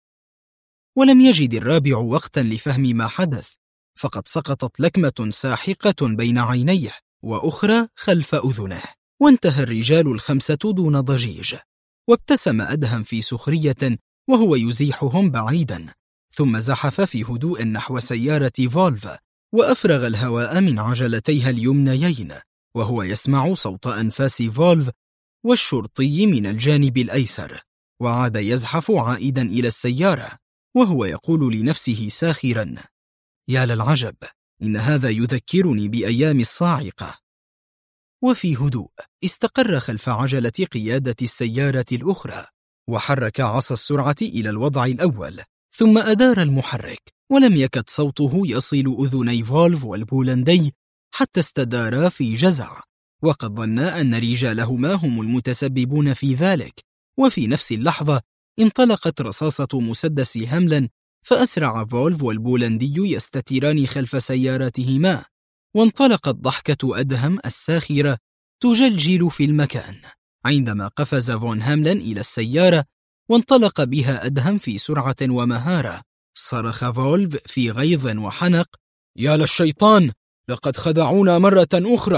ولم يجد الرابع وقتا لفهم ما حدث، فقد سقطت لكمة ساحقة بين عينيه وأخرى خلف أذنه، وانتهى الرجال ال5 دون ضجيج، وابتسم أدهم في سخرية وهو يزيحهم بعيدا، ثم زحف في هدوء نحو سيارة فولف، وأفرغ الهواء من عجلتيها اليمنيين، وهو يسمع صوت أنفاس فولف والشرطي من الجانب الأيسر، وعاد يزحف عائدا إلى السيارة وهو يقول لنفسه ساخرا: يا للعجب، إن هذا يذكرني بأيام الصاعقة. وفي هدوء استقر خلف عجلة قيادة السيارة الأخرى، وحرك عصا السرعة إلى الوضع الأول، ثم أدار المحرك، ولم يكد صوته يصل أذني فولف والبولندي حتى استدارا في جزع، وقد ظنا أن رجالهما هم المتسببون في ذلك. وفي نفس اللحظة انطلقت رصاصة مسدس هاملن، فأسرع فولف والبولندي يستتران خلف سياراتهما، وانطلقت ضحكة أدهم الساخرة تجلجل في المكان عندما قفز فون هاملن إلى السيارة وانطلق بها أدهم في سرعة ومهارة. صرخ فولف في غيظ وحنق: يا للشيطان، لقد خدعونا مرة أخرى،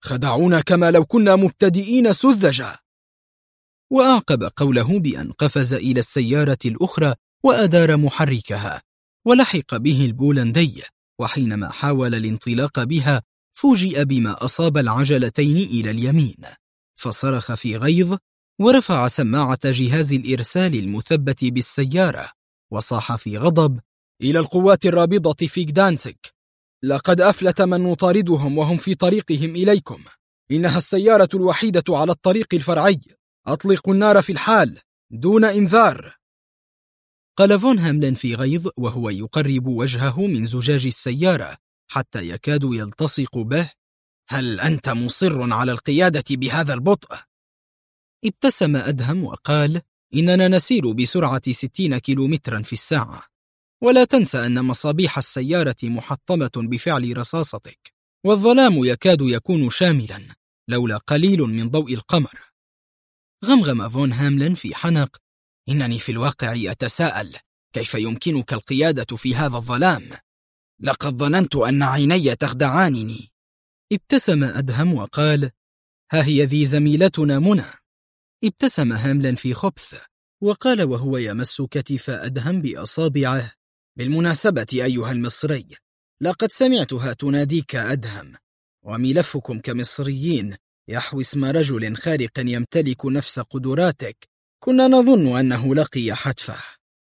خدعونا كما لو كنا مبتدئين سذجا. وأعقب قوله بأن قفز إلى السيارة الأخرى وأدار محركها، ولحق به البولندي، وحينما حاول الانطلاق بها فوجئ بما أصاب العجلتين إلى اليمين، فصرخ في غيظ ورفع سماعة جهاز الإرسال المثبت بالسيارة وصاح في غضب: إلى القوات الرابضة في غدانسك، لقد أفلت من نطاردهم وهم في طريقهم إليكم، إنها السيارة الوحيدة على الطريق الفرعي، أطلقوا النار في الحال دون إنذار. قال فون هاملين في غيظ وهو يقرب وجهه من زجاج السيارة حتى يكاد يلتصق به: هل أنت مصر على القيادة بهذا البطء؟ ابتسم أدهم وقال: إننا نسير بسرعة 60 كيلومترا في الساعة، ولا تنسى أن مصابيح السيارة محطمة بفعل رصاصتك، والظلام يكاد يكون شاملا لولا قليل من ضوء القمر. غمغم فون هاملين في حنق: إنني في الواقع أتساءل كيف يمكنك القيادة في هذا الظلام؟ لقد ظننت أن عيني تخدعانني. ابتسم أدهم وقال: ها هي ذي زميلتنا منى. ابتسم هاملين في خبث وقال وهو يمس كتف أدهم بأصابعه: بالمناسبة أيها المصري، لقد سمعتها تناديك أدهم، وملفكم كمصريين يحوي اسم رجل خارق يمتلك نفس قدراتك، كنا نظن أنه لقي حتفه.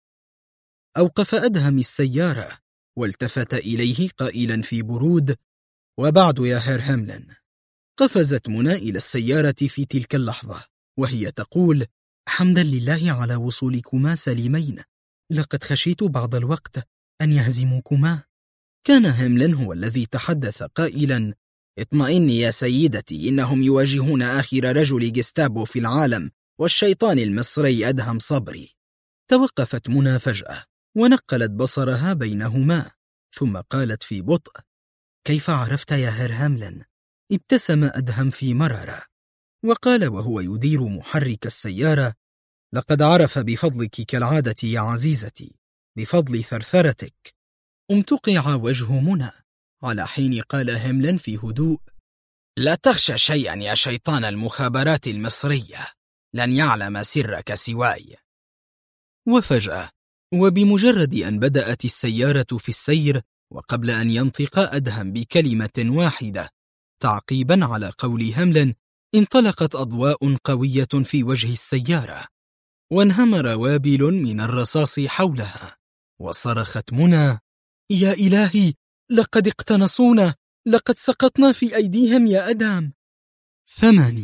أوقف أدهم السيارة والتفت إليه قائلا في برود: وبعد يا هير هاملين. قفزت منى إلى السيارة في تلك اللحظة وهي تقول: حمدا لله على وصولكما سليمين، لقد خشيت بعض الوقت أن يهزموكما. كان هاملين هو الذي تحدث قائلا: اطمئني يا سيدتي، إنهم يواجهون آخر رجل جستابو في العالم، والشيطان المصري أدهم صبري. توقفت منى فجأة ونقلت بصرها بينهما، ثم قالت في بطء: كيف عرفت يا هير هاملين؟ ابتسم أدهم في مرارة وقال وهو يدير محرك السيارة: لقد عرف بفضلك كالعادة يا عزيزتي، بفضل ثرثرتك. امتقع وجه منى، على حين قال هاملين في هدوء: لا تخشى شيئا يا شيطان المخابرات المصرية، لن يعلم سرك سواي. وفجأة وبمجرد أن بدأت السيارة في السير، وقبل أن ينطق أدهم بكلمة واحدة تعقيبا على قول هاملين، انطلقت أضواء قوية في وجه السيارة، وانهمر وابل من الرصاص حولها، وصرخت منى: يا إلهي، لقد اقتنصونا، لقد سقطنا في أيديهم يا أدهم. 8.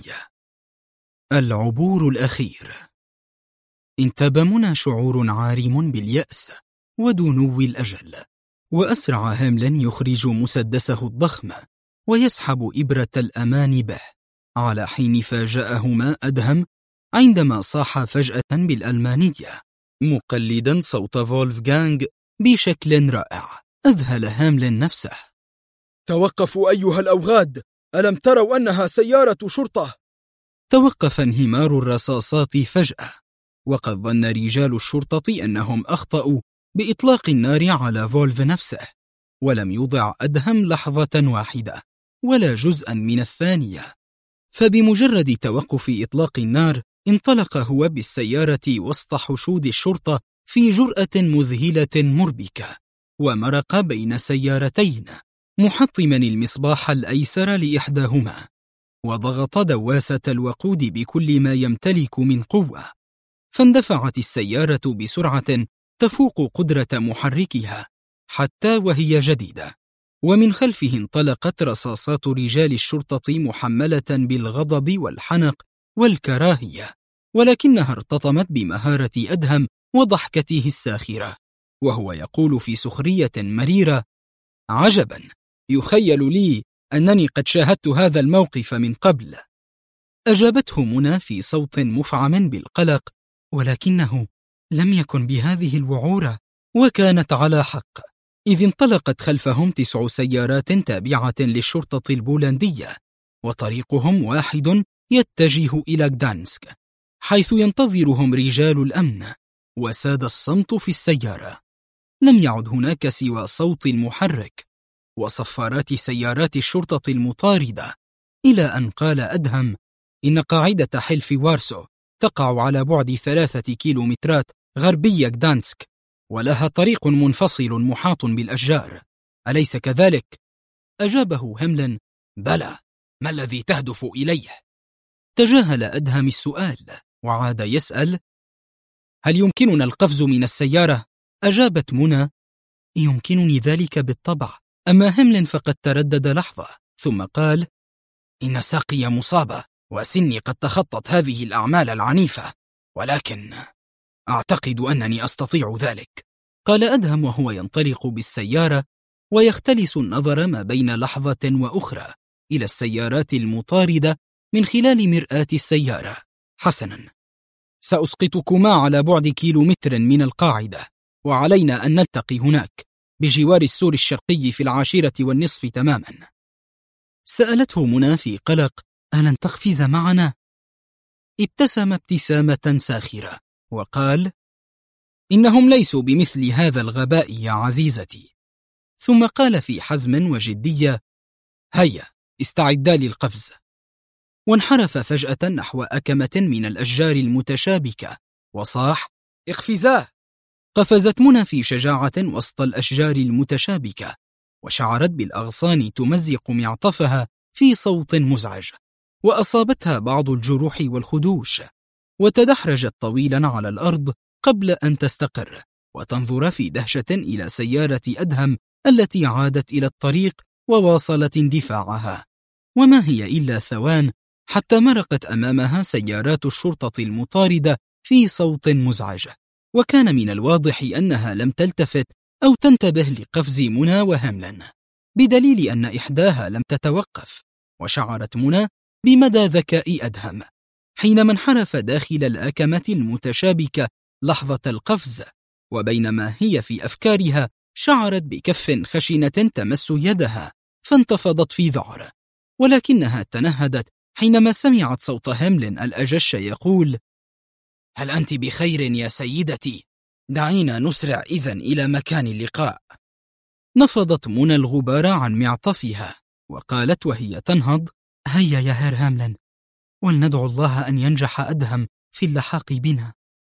العبور الأخير. انتاب منى شعور عارم باليأس ودنو الأجل، وأسرع هاملين يخرج مسدسه الضخم ويسحب إبرة الأمان به، على حين فاجأهما أدهم عندما صاح فجأة بالألمانية مقلدا صوت فولفغانغ بشكل رائع أذهل هاملين نفسه. توقفوا أيها الأوغاد، ألم تروا أنها سيارة شرطة؟ توقف انهمار الرصاصات فجأة، وقد ظن رجال الشرطة أنهم أخطأوا بإطلاق النار على فولف نفسه، ولم يضع أدهم لحظة واحدة ولا جزءا من الثانية، فبمجرد توقف إطلاق النار انطلق هو بالسيارة وسط حشود الشرطة في جرأة مذهلة مربكة، ومرق بين سيارتين محطما المصباح الأيسر لإحداهما، وضغط دواسة الوقود بكل ما يمتلك من قوة، فاندفعت السيارة بسرعة تفوق قدرة محركها حتى وهي جديدة، ومن خلفه انطلقت رصاصات رجال الشرطة محملة بالغضب والحنق والكراهية، ولكنها ارتطمت بمهارة أدهم وضحكته الساخرة، وهو يقول في سخرية مريرة: عجبا، يخيل لي أنني قد شاهدت هذا الموقف من قبل. أجابته منى في صوت مفعم بالقلق: ولكنه لم يكن بهذه الوعورة. وكانت على حق، إذ انطلقت خلفهم 9 سيارات تابعة للشرطة البولندية، وطريقهم واحد يتجه إلى غدانسك، حيث ينتظرهم رجال الأمن، وساد الصمت في السيارة. لم يعد هناك سوى صوت المحرك وصفارات سيارات الشرطة المطاردة إلى أن قال أدهم: إن قاعدة حلف وارسو تقع على بعد 3 كيلومترات غربي غدانسك، ولها طريق منفصل محاط بالأشجار، أليس كذلك؟ أجابه هيملين: بلى، ما الذي تهدف إليه؟ تجاهل أدهم السؤال وعاد يسأل: هل يمكننا القفز من السيارة؟ أجابت منى: يمكنني ذلك بالطبع. أما هيملين فقد تردد لحظة ثم قال: إن ساقي مصابة وسني قد تخطت هذه الأعمال العنيفة، ولكن أعتقد أنني أستطيع ذلك. قال أدهم وهو ينطلق بالسيارة ويختلس النظر ما بين لحظة وأخرى إلى السيارات المطاردة من خلال مرآة السيارة. حسنا، سأسقطكما على بعد كيلومتر من القاعدة، وعلينا أن نلتقي هناك بجوار السور الشرقي في 10:20 تماما. سألته منى في قلق: ألن تقفز معنا؟ ابتسم ابتسامة ساخرة وقال: إنهم ليسوا بمثل هذا الغباء يا عزيزتي. ثم قال في حزم وجدية: هيا استعدا للقفز. وانحرف فجأة نحو أكمة من الأشجار المتشابكة وصاح: اقفزاه. قفزت منى في شجاعة وسط الأشجار المتشابكة، وشعرت بالأغصان تمزق معطفها في صوت مزعج، وأصابتها بعض الجروح والخدوش، وتدحرجت طويلا على الأرض قبل أن تستقر وتنظر في دهشة إلى سيارة أدهم التي عادت إلى الطريق وواصلت اندفاعها. وما هي إلا ثوان حتى مرقت أمامها سيارات الشرطة المطاردة في صوت مزعج، وكان من الواضح أنها لم تلتفت أو تنتبه لقفز منى وهيملين، بدليل أن إحداها لم تتوقف. وشعرت منى بمدى ذكاء أدهم حينما انحرف داخل الأكمة المتشابكة لحظة القفز، وبينما هي في أفكارها شعرت بكف خشنة تمس يدها فانتفضت في ذعر، ولكنها تنهدت حينما سمعت صوت هيملين الأجش يقول: هل أنت بخير يا سيدتي؟ دعينا نسرع إذن إلى مكان اللقاء. نفضت منى الغبار عن معطفها وقالت وهي تنهض: هيا يا هير هيملين، ولندعو الله أن ينجح أدهم في اللحاق بنا.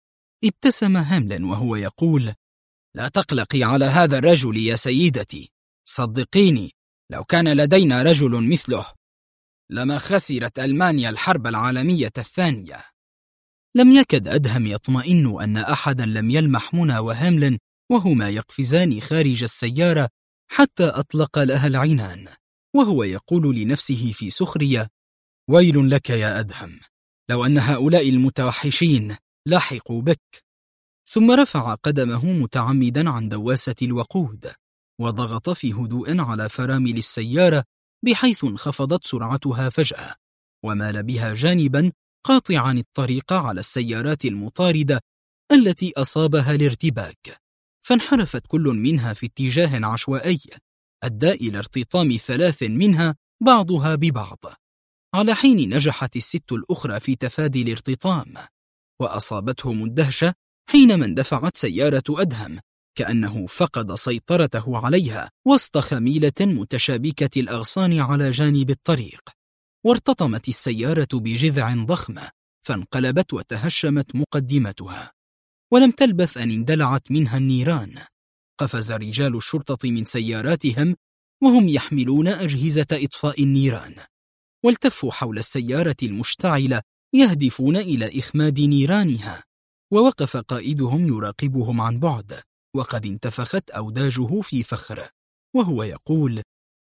ابتسم هيملين وهو يقول: لا تقلقي على هذا الرجل يا سيدتي، صدقيني لو كان لدينا رجل مثله لما خسرت ألمانيا الحرب العالمية الثانية. لم يكد أدهم يطمئن أن أحدا لم يلمح منى وهيملين وهما يقفزان خارج السيارة حتى أطلق لها العنان، وهو يقول لنفسه في سخرية: ويل لك يا أدهم، لو أن هؤلاء المتوحشين لاحقوا بك. ثم رفع قدمه متعمدا عن دواسة الوقود وضغط في هدوء على فرامل السيارة بحيث انخفضت سرعتها فجأة، ومال بها جانبا قاطعا الطريق على السيارات المطاردة التي أصابها الارتباك، فانحرفت كل منها في اتجاه عشوائي أدى إلى ارتطام 3 منها بعضها ببعض، على حين نجحت ال6 الأخرى في تفادي الارتطام، وأصابتهم الدهشة حينما اندفعت سيارة أدهم كأنه فقد سيطرته عليها وسط خميلة متشابكة الأغصان على جانب الطريق، وارتطمت السيارة بجذع ضخمة فانقلبت وتهشمت مقدمتها، ولم تلبث أن اندلعت منها النيران. قفز رجال الشرطة من سياراتهم وهم يحملون أجهزة إطفاء النيران، والتفوا حول السيارة المشتعلة يهدفون إلى إخماد نيرانها، ووقف قائدهم يراقبهم عن بعد وقد انتفخت أوداجه في فخر وهو يقول: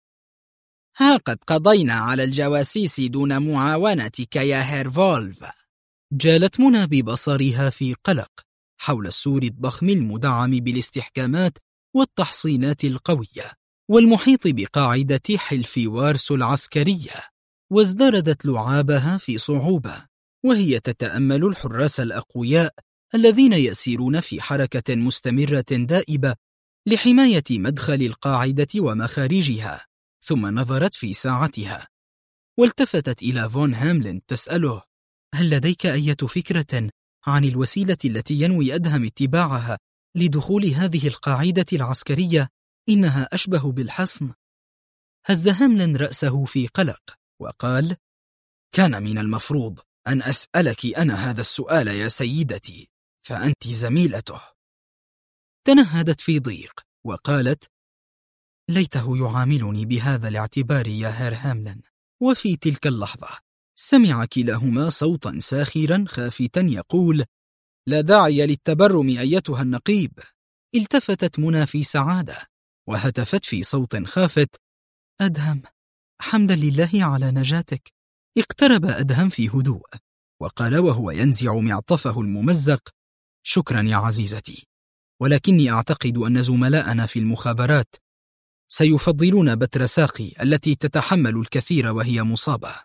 ها قد قضينا على الجواسيس دون معاونتك يا هير فولف. جالت منى ببصرها في قلق حول السور الضخم المدعم بالاستحكامات والتحصينات القوية والمحيط بقاعدة حلف وارسو العسكرية، وازدردت لعابها في صعوبة وهي تتأمل الحراس الأقوياء الذين يسيرون في حركة مستمرة دائبة لحماية مدخل القاعدة ومخارجها. ثم نظرت في ساعتها والتفتت إلى فون هيملين تسأله: هل لديك أي فكرة عن الوسيلة التي ينوي أدهم اتباعها لدخول هذه القاعدة العسكرية؟ إنها أشبه بالحصن. هز هيملين رأسه في قلق وقال: كان من المفروض أن أسألك أنا هذا السؤال يا سيدتي، فأنت زميلته. تنهدت في ضيق وقالت: ليته يعاملني بهذا الاعتبار يا هير هاملن. وفي تلك اللحظة سمع كلاهما صوتا ساخرا خافتا يقول: لا داعي للتبرم أيتها النقيب. التفتت منى في سعادة وهتفت في صوت خافت: أدهم، حمدا لله على نجاتك. اقترب أدهم في هدوء وقال وهو ينزع معطفه الممزق: شكرا يا عزيزتي، ولكني أعتقد أن زملاءنا في المخابرات سيفضلون بتر ساقي التي تتحمل الكثير وهي مصابة.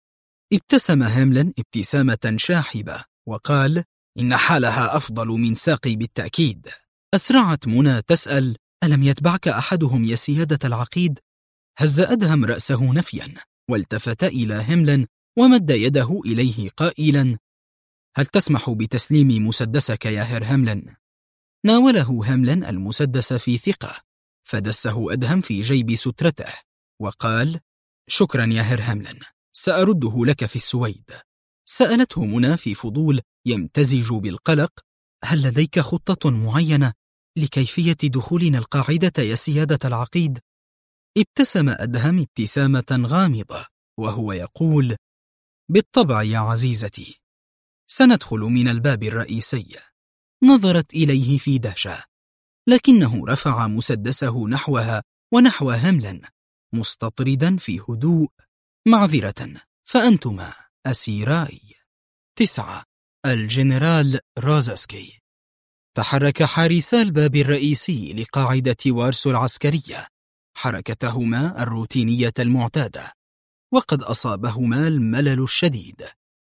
ابتسم هاملن ابتسامة شاحبة وقال: إن حالها أفضل من ساقي بالتأكيد. أسرعت منى تسأل: ألم يتبعك أحدهم يا سيادة العقيد؟ هز أدهم رأسه نفيا والتفت إلى هاملن ومد يده إليه قائلا: هل تسمح بتسليم مسدسك يا هير هاملن؟ ناوله هاملن المسدس في ثقة، فدسه أدهم في جيب سترته وقال: شكرا يا هير هاملن، سأرده لك في السويد. سألته منى في فضول يمتزج بالقلق: هل لديك خطة معينة لكيفية دخولنا القاعدة يا سيادة العقيد؟ ابتسم أدهم ابتسامة غامضة وهو يقول: بالطبع يا عزيزتي، سندخل من الباب الرئيسي. نظرت إليه في دهشة، لكنه رفع مسدسه نحوها ونحو هاملن مستطردا في هدوء: معذرة، فأنتما أسيراي. 9. الجنرال روزاسكي. تحرك حارسا الباب الرئيسي لقاعدة وارسو العسكرية حركتهما الروتينية المعتادة، وقد أصابهما الملل الشديد،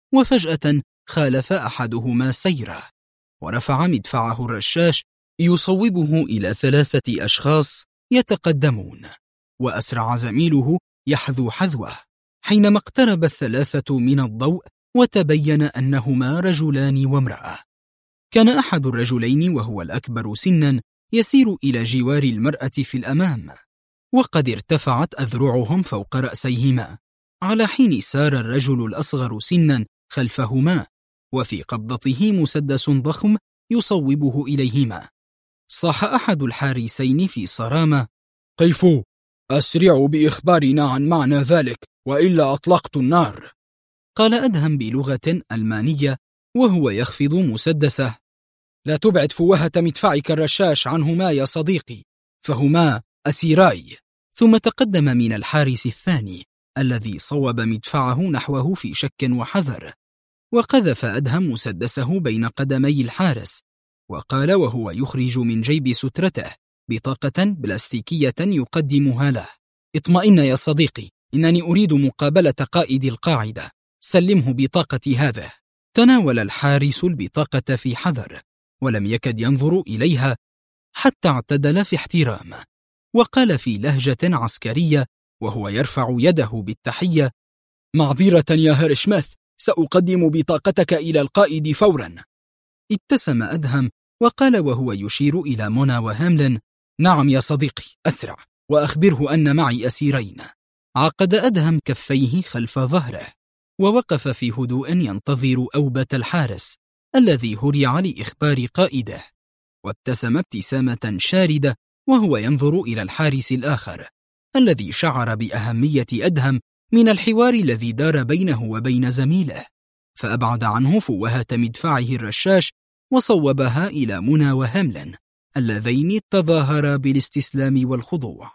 وفجأة خالف أحدهما سيره ورفع مدفعه الرشاش يصوبه إلى 3 أشخاص يتقدمون، وأسرع زميله يحذو حذوه. حينما اقترب 3 من الضوء وتبين أنهما رجلان وامرأة، كان أحد الرجلين وهو الأكبر سنا يسير إلى جوار المرأة في الأمام، وقد ارتفعت أذرعهم فوق رأسيهما، على حين سار الرجل الأصغر سنا خلفهما وفي قبضته مسدس ضخم يصوبه إليهما. صاح أحد الحارسين في صرامة: كيف؟ أسرعوا بإخبارنا عن معنى ذلك، وإلا أطلقت النار. قال أدهم بلغة ألمانية وهو يخفض مسدسه: لا تبعد فوهة مدفعك الرشاش عنهما يا صديقي، فهما أسيراي. ثم تقدم من الحارس الثاني الذي صوب مدفعه نحوه في شك وحذر، وقذف أدهم مسدسه بين قدمي الحارس، وقال وهو يخرج من جيب سترته بطاقة بلاستيكية يقدمها له: اطمئن يا صديقي، إنني أريد مقابلة قائد القاعدة، سلمه بطاقتي هذه. تناول الحارس البطاقة في حذر ولم يكد ينظر إليها حتى اعتدل في احترام، وقال في لهجة عسكرية وهو يرفع يده بالتحية: معذرة يا هيرشميث، سأقدم بطاقتك إلى القائد فورا. ابتسم أدهم وقال وهو يشير إلى منى وهاملن: نعم يا صديقي، أسرع وأخبره أن معي أسيرين. عقد أدهم كفيه خلف ظهره ووقف في هدوء ينتظر أوبة الحارس الذي هرع لإخبار قائده، وابتسم ابتسامة شاردة وهو ينظر إلى الحارس الآخر الذي شعر بأهمية أدهم من الحوار الذي دار بينه وبين زميله، فأبعد عنه فوهة مدفعه الرشاش وصوبها إلى منى وهاملن اللذين تظاهرا بالاستسلام والخضوع.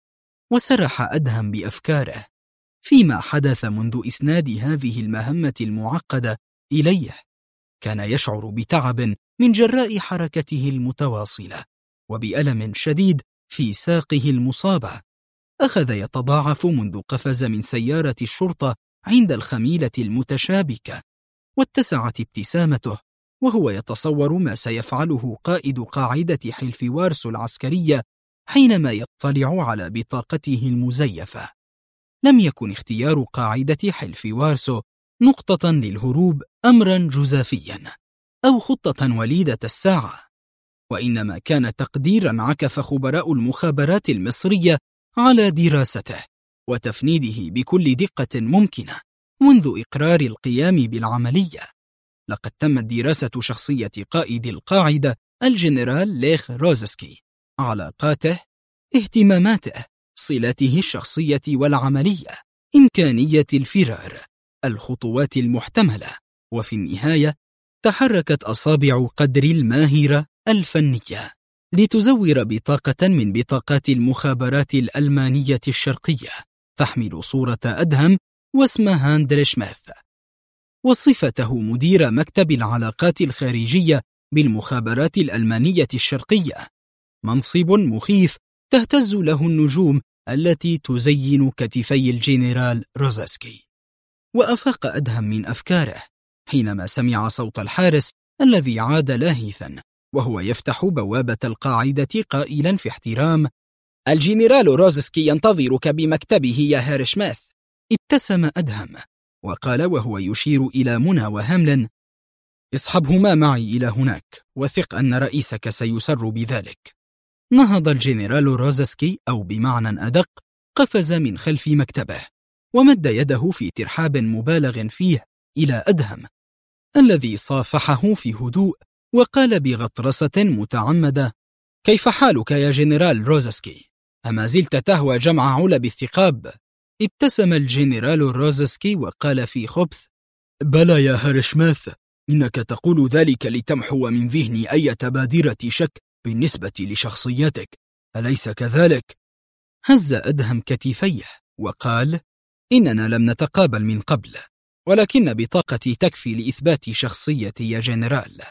وسرح أدهم بأفكاره فيما حدث منذ إسناد هذه المهمة المعقدة إليه. كان يشعر بتعب من جراء حركته المتواصلة وبألم شديد في ساقه المصابة، أخذ يتضاعف منذ قفز من سيارة الشرطة عند الخميلة المتشابكة، واتسعت ابتسامته وهو يتصور ما سيفعله قائد قاعدة حلف وارسو العسكرية حينما يطلع على بطاقته المزيفة. لم يكن اختيار قاعدة حلف وارسو نقطة للهروب أمرا جزافيا أو خطة وليدة الساعة، وإنما كان تقديرا عكف خبراء المخابرات المصرية على دراسته وتفنيده بكل دقة ممكنة منذ إقرار القيام بالعملية. لقد تمت دراسة شخصية قائد القاعدة الجنرال ليخ روزسكي، علاقاته، اهتماماته، صلته الشخصية والعملية، إمكانية الفرار، الخطوات المحتملة، وفي النهاية تحركت أصابع قدر الماهرة الفنية لتزور بطاقة من بطاقات المخابرات الألمانية الشرقية تحمل صورة أدهم واسم هاندر شميث، وصفته مدير مكتب العلاقات الخارجية بالمخابرات الألمانية الشرقية، منصب مخيف تهتز له النجوم التي تزين كتفي الجنرال روزسكي. وأفاق أدهم من أفكاره حينما سمع صوت الحارس الذي عاد لاهثا وهو يفتح بوابة القاعدة قائلا في احترام: الجنرال روزسكي ينتظرك بمكتبه يا هير شميث. ابتسم أدهم وقال وهو يشير إلى منى وهاملن: اصحبهما معي إلى هناك، وثق أن رئيسك سيسر بذلك. نهض الجنرال روزسكي، أو بمعنى أدق قفز من خلف مكتبه ومد يده في ترحاب مبالغ فيه إلى أدهم، الذي صافحه في هدوء وقال بغطرسة متعمدة: كيف حالك يا جنرال روزسكي؟ أما زلت تهوى جمع علب الثقاب؟ ابتسم الجنرال روزسكي وقال في خبث: بلى يا هير شميث، إنك تقول ذلك لتمحو من ذهني أي بادرة شك بالنسبة لشخصيتك، أليس كذلك؟ هز أدهم كتفيه وقال: إننا لم نتقابل من قبل، ولكن بطاقتي تكفي لإثبات شخصيتي يا جنرال.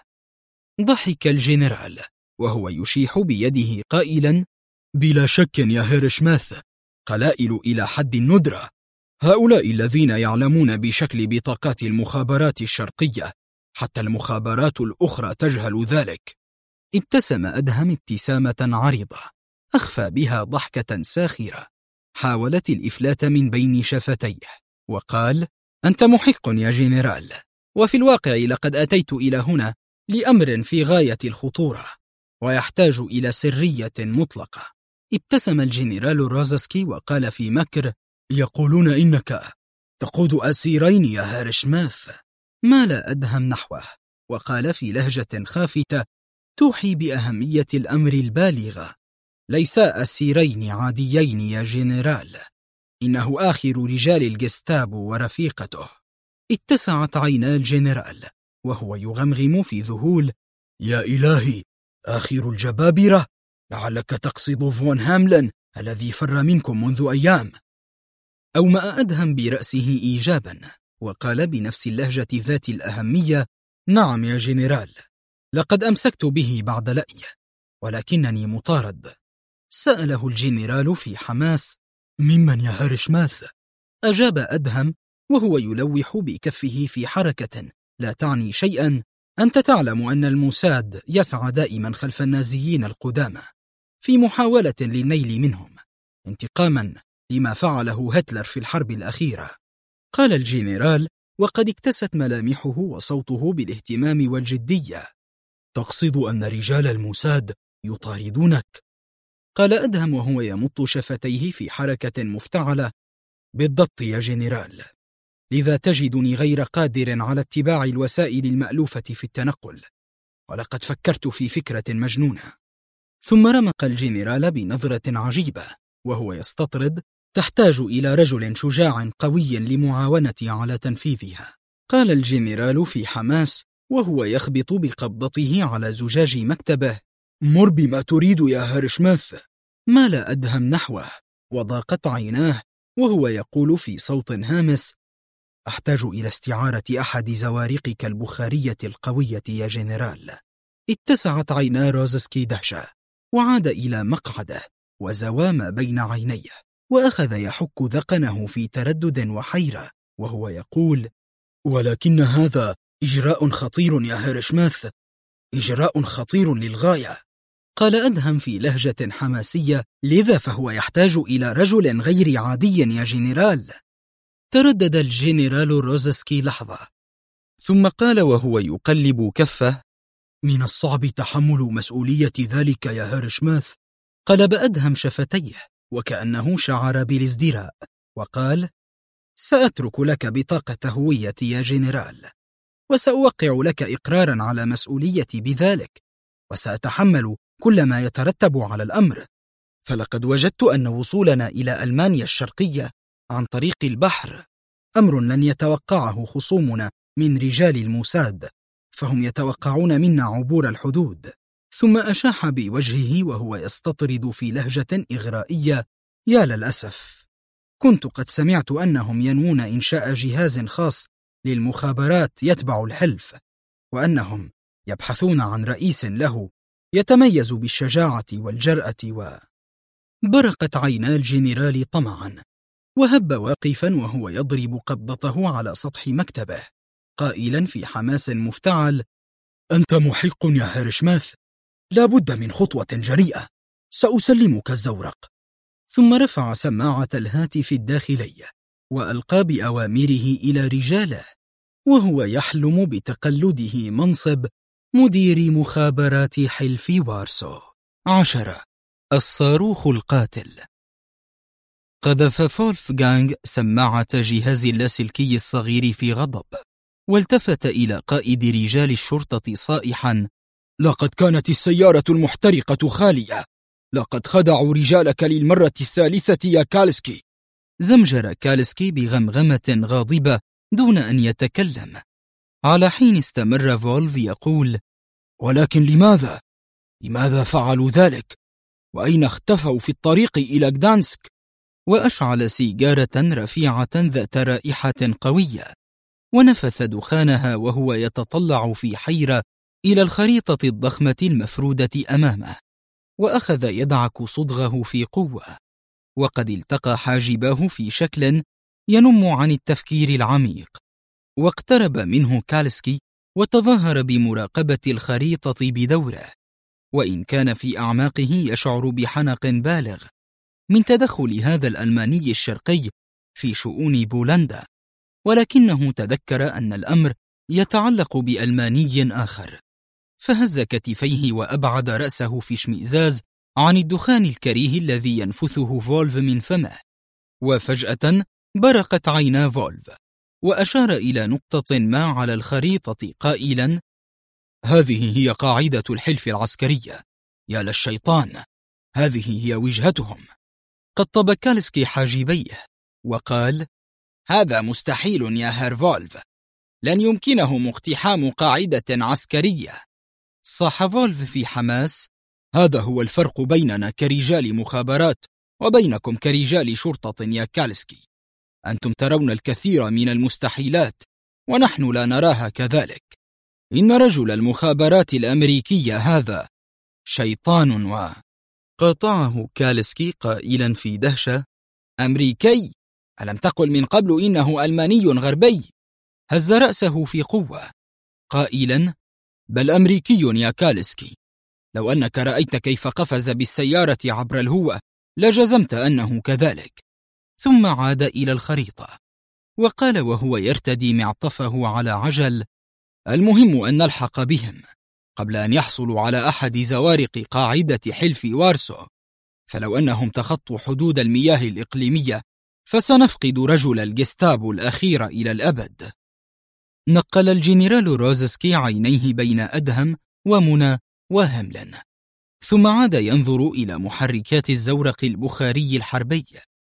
ضحك الجنرال وهو يشيح بيده قائلا: بلا شك يا هير شميث، قلائل إلى حد الندرة، هؤلاء الذين يعلمون بشكل بطاقات المخابرات الشرقية، حتى المخابرات الأخرى تجهل ذلك. ابتسم أدهم ابتسامة عريضة أخفى بها ضحكة ساخرة حاولت الإفلات من بين شفتيه، وقال: أنت محق يا جنرال، وفي الواقع لقد أتيت إلى هنا لأمر في غاية الخطورة ويحتاج إلى سرية مطلقة. ابتسم الجنرال روزسكي وقال في مكر: يقولون إنك تقود أسيرين يا هير شميث. مال أدهم نحوه وقال في لهجة خافتة توحي بأهمية الأمر البالغة: ليس أسيرين عاديين يا جنرال، إنه آخر رجال الجستابو ورفيقته. اتسعت عينا الجنرال وهو يغمغم في ذهول: يا إلهي، آخر الجبابرة؟ لعلك تقصد فون هاملن الذي فر منكم منذ أيام. أومأ أدهم برأسه إيجابا وقال بنفس اللهجة ذات الأهمية: نعم يا جنرال، لقد أمسكت به بعد لأي، ولكنني مطارد. سأله الجنرال في حماس: ممن يا هير شميث؟ أجاب أدهم وهو يلوح بكفه في حركة لا تعني شيئا: أنت تعلم أن الموساد يسعى دائما خلف النازيين القدامى في محاولة للنيل منهم انتقاما لما فعله هتلر في الحرب الأخيرة. قال الجنرال وقد اكتست ملامحه وصوته بالاهتمام والجدية: تقصد أن رجال الموساد يطاردونك؟ قال أدهم وهو يمط شفتيه في حركة مفتعلة: بالضبط يا جنرال، لذا تجدني غير قادر على اتباع الوسائل المألوفة في التنقل، ولقد فكرت في فكرة مجنونة. ثم رمق الجنرال بنظرة عجيبة وهو يستطرد: تحتاج إلى رجل شجاع قوي لمعاونتي على تنفيذها. قال الجنرال في حماس وهو يخبط بقبضته على زجاج مكتبه: مر بما تريد يا هير شميث. مال أدهم نحوه وضاقت عيناه وهو يقول في صوت هامس: أحتاج إلى استعارة أحد زوارقك البخارية القوية يا جنرال. اتسعت عينا روزسكي دهشة وعاد إلى مقعده وزوى ما بين عينيه وأخذ يحك ذقنه في تردد وحيرة وهو يقول: ولكن هذا إجراء خطير يا هير شميث، إجراء خطير للغاية. قال أدهم في لهجة حماسية: لذا فهو يحتاج إلى رجل غير عادي يا جنرال. تردد الجنرال روزسكي لحظة ثم قال وهو يقلب كفه: من الصعب تحمل مسؤولية ذلك يا هير شميث. قلب أدهم شفتيه وكأنه شعر بالازدراء وقال: سأترك لك بطاقة هويتي يا جنرال، وسأوقع لك إقرارا على مسؤوليتي بذلك، وسأتحمل كل ما يترتب على الأمر، فلقد وجدت أن وصولنا إلى ألمانيا الشرقية عن طريق البحر أمر لن يتوقعه خصومنا من رجال الموساد، فهم يتوقعون منا عبور الحدود. ثم أشاح بوجهه وهو يستطرد في لهجة إغرائية: يا للأسف، كنت قد سمعت أنهم ينوون إنشاء جهاز خاص للمخابرات يتبع الحلف، وأنهم يبحثون عن رئيس له يتميز بالشجاعة والجرأة. برقت عينا الجنرال طمعا، وهب واقفا وهو يضرب قبضته على سطح مكتبه، قائلا في حماس مفتعل: أنت محق يا هيرشماث، لا بد من خطوة جريئة، سأسلمك الزورق. ثم رفع سماعة الهاتف الداخلي وألقى بأوامره إلى رجاله، وهو يحلم بتقلده منصب مدير مخابرات حلف وارسو. 10. الصاروخ القاتل. قذف فولفغانغ سماعة جهاز اللاسلكي الصغير في غضب، والتفت إلى قائد رجال الشرطة صائحا: لقد كانت السيارة المحترقة خالية، لقد خدعوا رجالك للمرة الثالثة يا كالسكي. زمجر كالسكي بغمغمة غاضبة دون أن يتكلم، على حين استمر فولف يقول: ولكن لماذا فعلوا ذلك؟ وأين اختفوا في الطريق إلى غدانسك؟ وأشعل سيجارة رفيعة ذات رائحة قوية، ونفث دخانها وهو يتطلع في حيرة إلى الخريطة الضخمة المفرودة أمامه، وأخذ يدعك صدغه في قوة، وقد التقى حاجباه في شكل ينم عن التفكير العميق. واقترب منه كالسكي وتظاهر بمراقبة الخريطة بدوره، وإن كان في أعماقه يشعر بحنق بالغ من تدخل هذا الألماني الشرقي في شؤون بولندا، ولكنه تذكر أن الأمر يتعلق بألماني آخر، فهز كتفيه وأبعد رأسه في اشمئزاز عن الدخان الكريه الذي ينفثه فولف من فمه. وفجأة برقت عينا فولف، وأشار إلى نقطة ما على الخريطة قائلا: هذه هي قاعدة الحلف العسكرية، يا للشيطان، هذه هي وجهتهم. قطب كالسكي حاجبيه وقال: هذا مستحيل يا هير فولف، لن يمكنهم اقتحام قاعدة عسكرية. صاح فولف في حماس: هذا هو الفرق بيننا كرجال مخابرات وبينكم كرجال شرطة يا كالسكي، أنتم ترون الكثير من المستحيلات ونحن لا نراها كذلك. إن رجل المخابرات الأمريكية هذا شيطان. قاطعه كالسكي قائلا في دهشة: أمريكي؟ ألم تقل من قبل إنه ألماني غربي؟ هز رأسه في قوة قائلا: بل أمريكي يا كالسكي، لو أنك رأيت كيف قفز بالسيارة عبر الهوة لجزمت أنه كذلك. ثم عاد إلى الخريطة وقال وهو يرتدي معطفه على عجل: المهم أن نلحق بهم قبل أن يحصلوا على أحد زوارق قاعدة حلف وارسو، فلو أنهم تخطوا حدود المياه الإقليمية فسنفقد رجل الجستابو الأخير إلى الأبد. نقل الجنرال روزسكي عينيه بين أدهم ومنى وهملن، ثم عاد ينظر إلى محركات الزورق البخاري الحربي،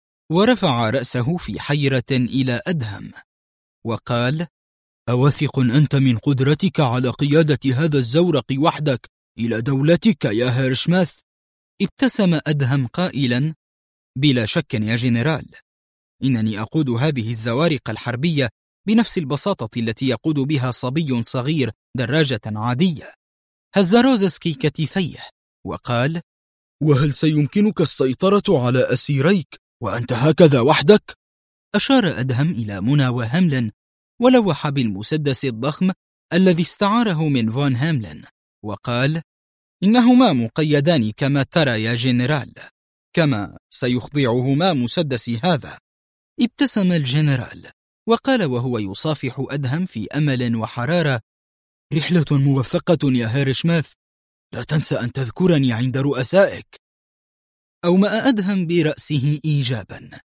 ورفع رأسه في حيرة إلى أدهم وقال: أوثق أنت من قدرتك على قيادة هذا الزورق وحدك إلى دولتك يا هيرشماث؟ ابتسم أدهم قائلا: بلا شك يا جنرال، إنني أقود هذه الزوارق الحربية بنفس البساطة التي يقود بها صبي صغير دراجة عادية. هز روزسكي كتفيه وقال: وهل سيمكنك السيطرة على أسيريك وأنت هكذا وحدك؟ أشار أدهم إلى منى وهملن ولوح بالمسدس الضخم الذي استعاره من فون هاملن وقال: إنهما مقيدان كما ترى يا جنرال، كما سيخضعهما مسدسي هذا. ابتسم الجنرال وقال وهو يصافح أدهم في أمل وحرارة: رحلة موفقة يا هيرشماث، لا تنسى أن تذكرني عند رؤسائك. أومأ أدهم برأسه إيجابا.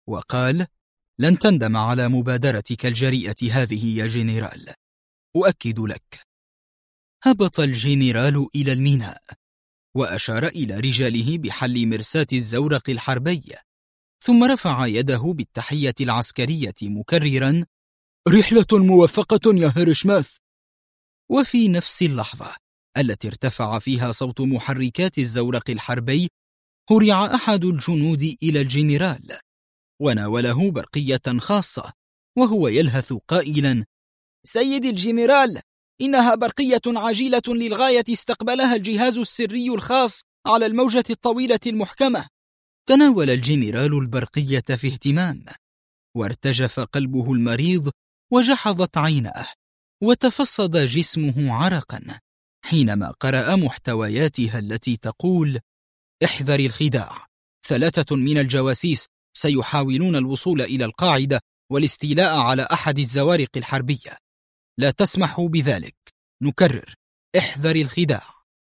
وقال: لن تندم على مبادرتك الجريئة هذه يا جنرال، أؤكد لك. هبط الجنرال إلى الميناء وأشار إلى رجاله بحل مرساة الزورق الحربي، ثم رفع يده بالتحية العسكرية مكررا: رحلة موفقة يا هيرشماث. وفي نفس اللحظة التي ارتفع فيها صوت محركات الزورق الحربي، هرع أحد الجنود إلى الجنرال وناوله برقية خاصة وهو يلهث قائلا: سيدي الجنرال، إنها برقية عاجلة للغاية استقبلها الجهاز السري الخاص على الموجة الطويلة المحكمة. تناول الجنرال البرقية في اهتمام، وارتجف قلبه المريض وجحظت عيناه وتفصد جسمه عرقا حينما قرأ محتوياتها التي تقول: احذر الخداع، 3 من الجواسيس سيحاولون الوصول إلى القاعدة والاستيلاء على أحد الزوارق الحربية، لا تسمحوا بذلك، نكرر، احذر الخداع.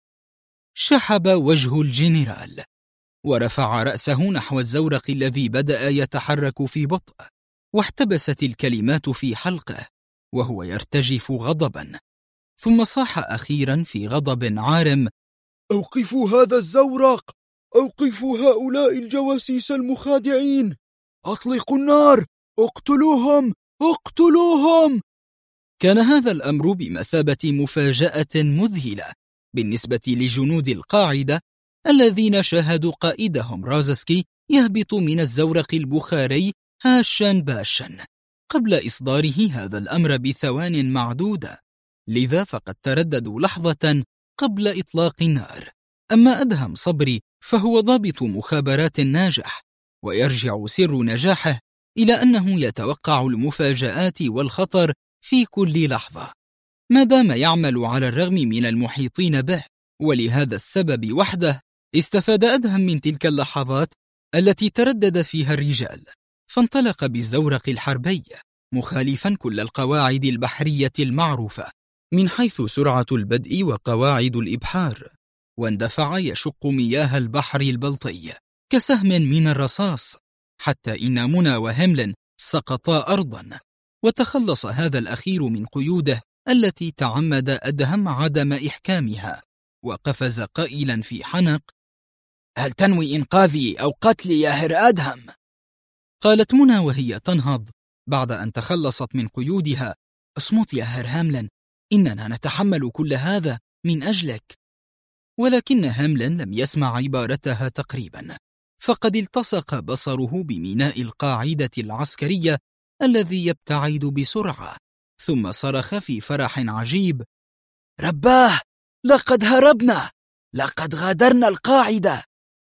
شحب وجه الجنرال ورفع رأسه نحو الزورق الذي بدأ يتحرك في بطء، واحتبست الكلمات في حلقه وهو يرتجف غضبا، ثم صاح أخيرا في غضب عارم: أوقفوا هذا الزورق، أوقفوا هؤلاء الجواسيس المخادعين، أطلقوا النار، اقتلوهم، اقتلوهم. كان هذا الأمر بمثابة مفاجأة مذهلة بالنسبة لجنود القاعدة الذين شاهدوا قائدهم رازسكي يهبط من الزورق البخاري هاشا باشا قبل إصداره هذا الأمر بثوان معدودة، لذا فقد ترددوا لحظة قبل إطلاق النار. أما أدهم صبري فهو ضابط مخابرات ناجح، ويرجع سر نجاحه إلى أنه يتوقع المفاجآت والخطر في كل لحظة ما دام يعمل على الرغم من المحيطين به، ولهذا السبب وحده استفاد أدهم من تلك اللحظات التي تردد فيها الرجال، فانطلق بالزورق الحربي مخالفا كل القواعد البحرية المعروفة من حيث سرعة البدء وقواعد الإبحار، واندفع يشق مياه البحر البلطي كسهم من الرصاص، حتى إن منى وهملن سقطا أرضا، وتخلص هذا الأخير من قيوده التي تعمد أدهم عدم إحكامها، وقفز قائلا في حنق: هل تنوي إنقاذي أو قتلي يا هر أدهم؟ قالت منى وهي تنهض بعد أن تخلصت من قيودها: اصمت يا هر هاملن، إننا نتحمل كل هذا من أجلك. ولكن هاملن لم يسمع عبارتها تقريبا، فقد التصق بصره بميناء القاعدة العسكرية الذي يبتعد بسرعة، ثم صرخ في فرح عجيب: رباه، لقد هربنا، لقد غادرنا القاعدة.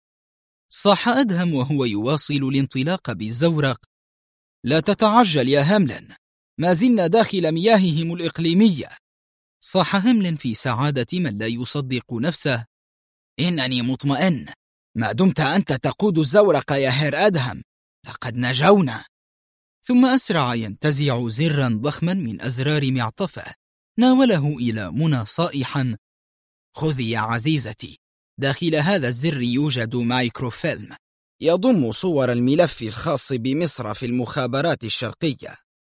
صاح أدهم وهو يواصل الانطلاق بالزورق: لا تتعجل يا هاملن، ما زلنا داخل مياههم الإقليمية. صاح هاملن في سعادة من لا يصدق نفسه: إنني مطمئن، ما دمت أنت تقود الزورق يا هير أدهم، لقد نجونا. ثم أسرع ينتزع زرا ضخما من أزرار معطفه، ناوله إلى منى صائحا: خذي يا عزيزتي، داخل هذا الزر يوجد مايكروفيلم يضم صور الملف الخاص بمصر في المخابرات الشرقية.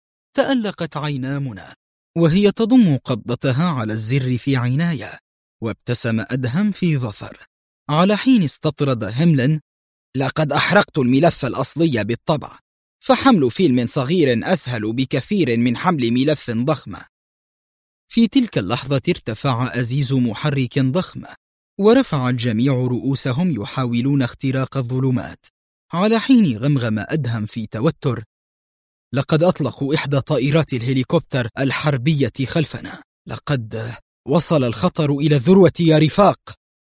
تألقت عينا منى وهي تضم قبضتها على الزر في عناية، وابتسم أدهم في ظفر، على حين استطرد هاملن: لقد أحرقت الملف الأصلي بالطبع، فحمل فيلم صغير أسهل بكثير من حمل ملف ضخم. في تلك اللحظة ارتفع أزيز محرك ضخم، ورفع الجميع رؤوسهم يحاولون اختراق الظلمات، على حين غمغم أدهم في توتر: لقد أطلقوا إحدى طائرات الهليكوبتر الحربية خلفنا، لقد وصل الخطر إلى الذروة يا رفاق.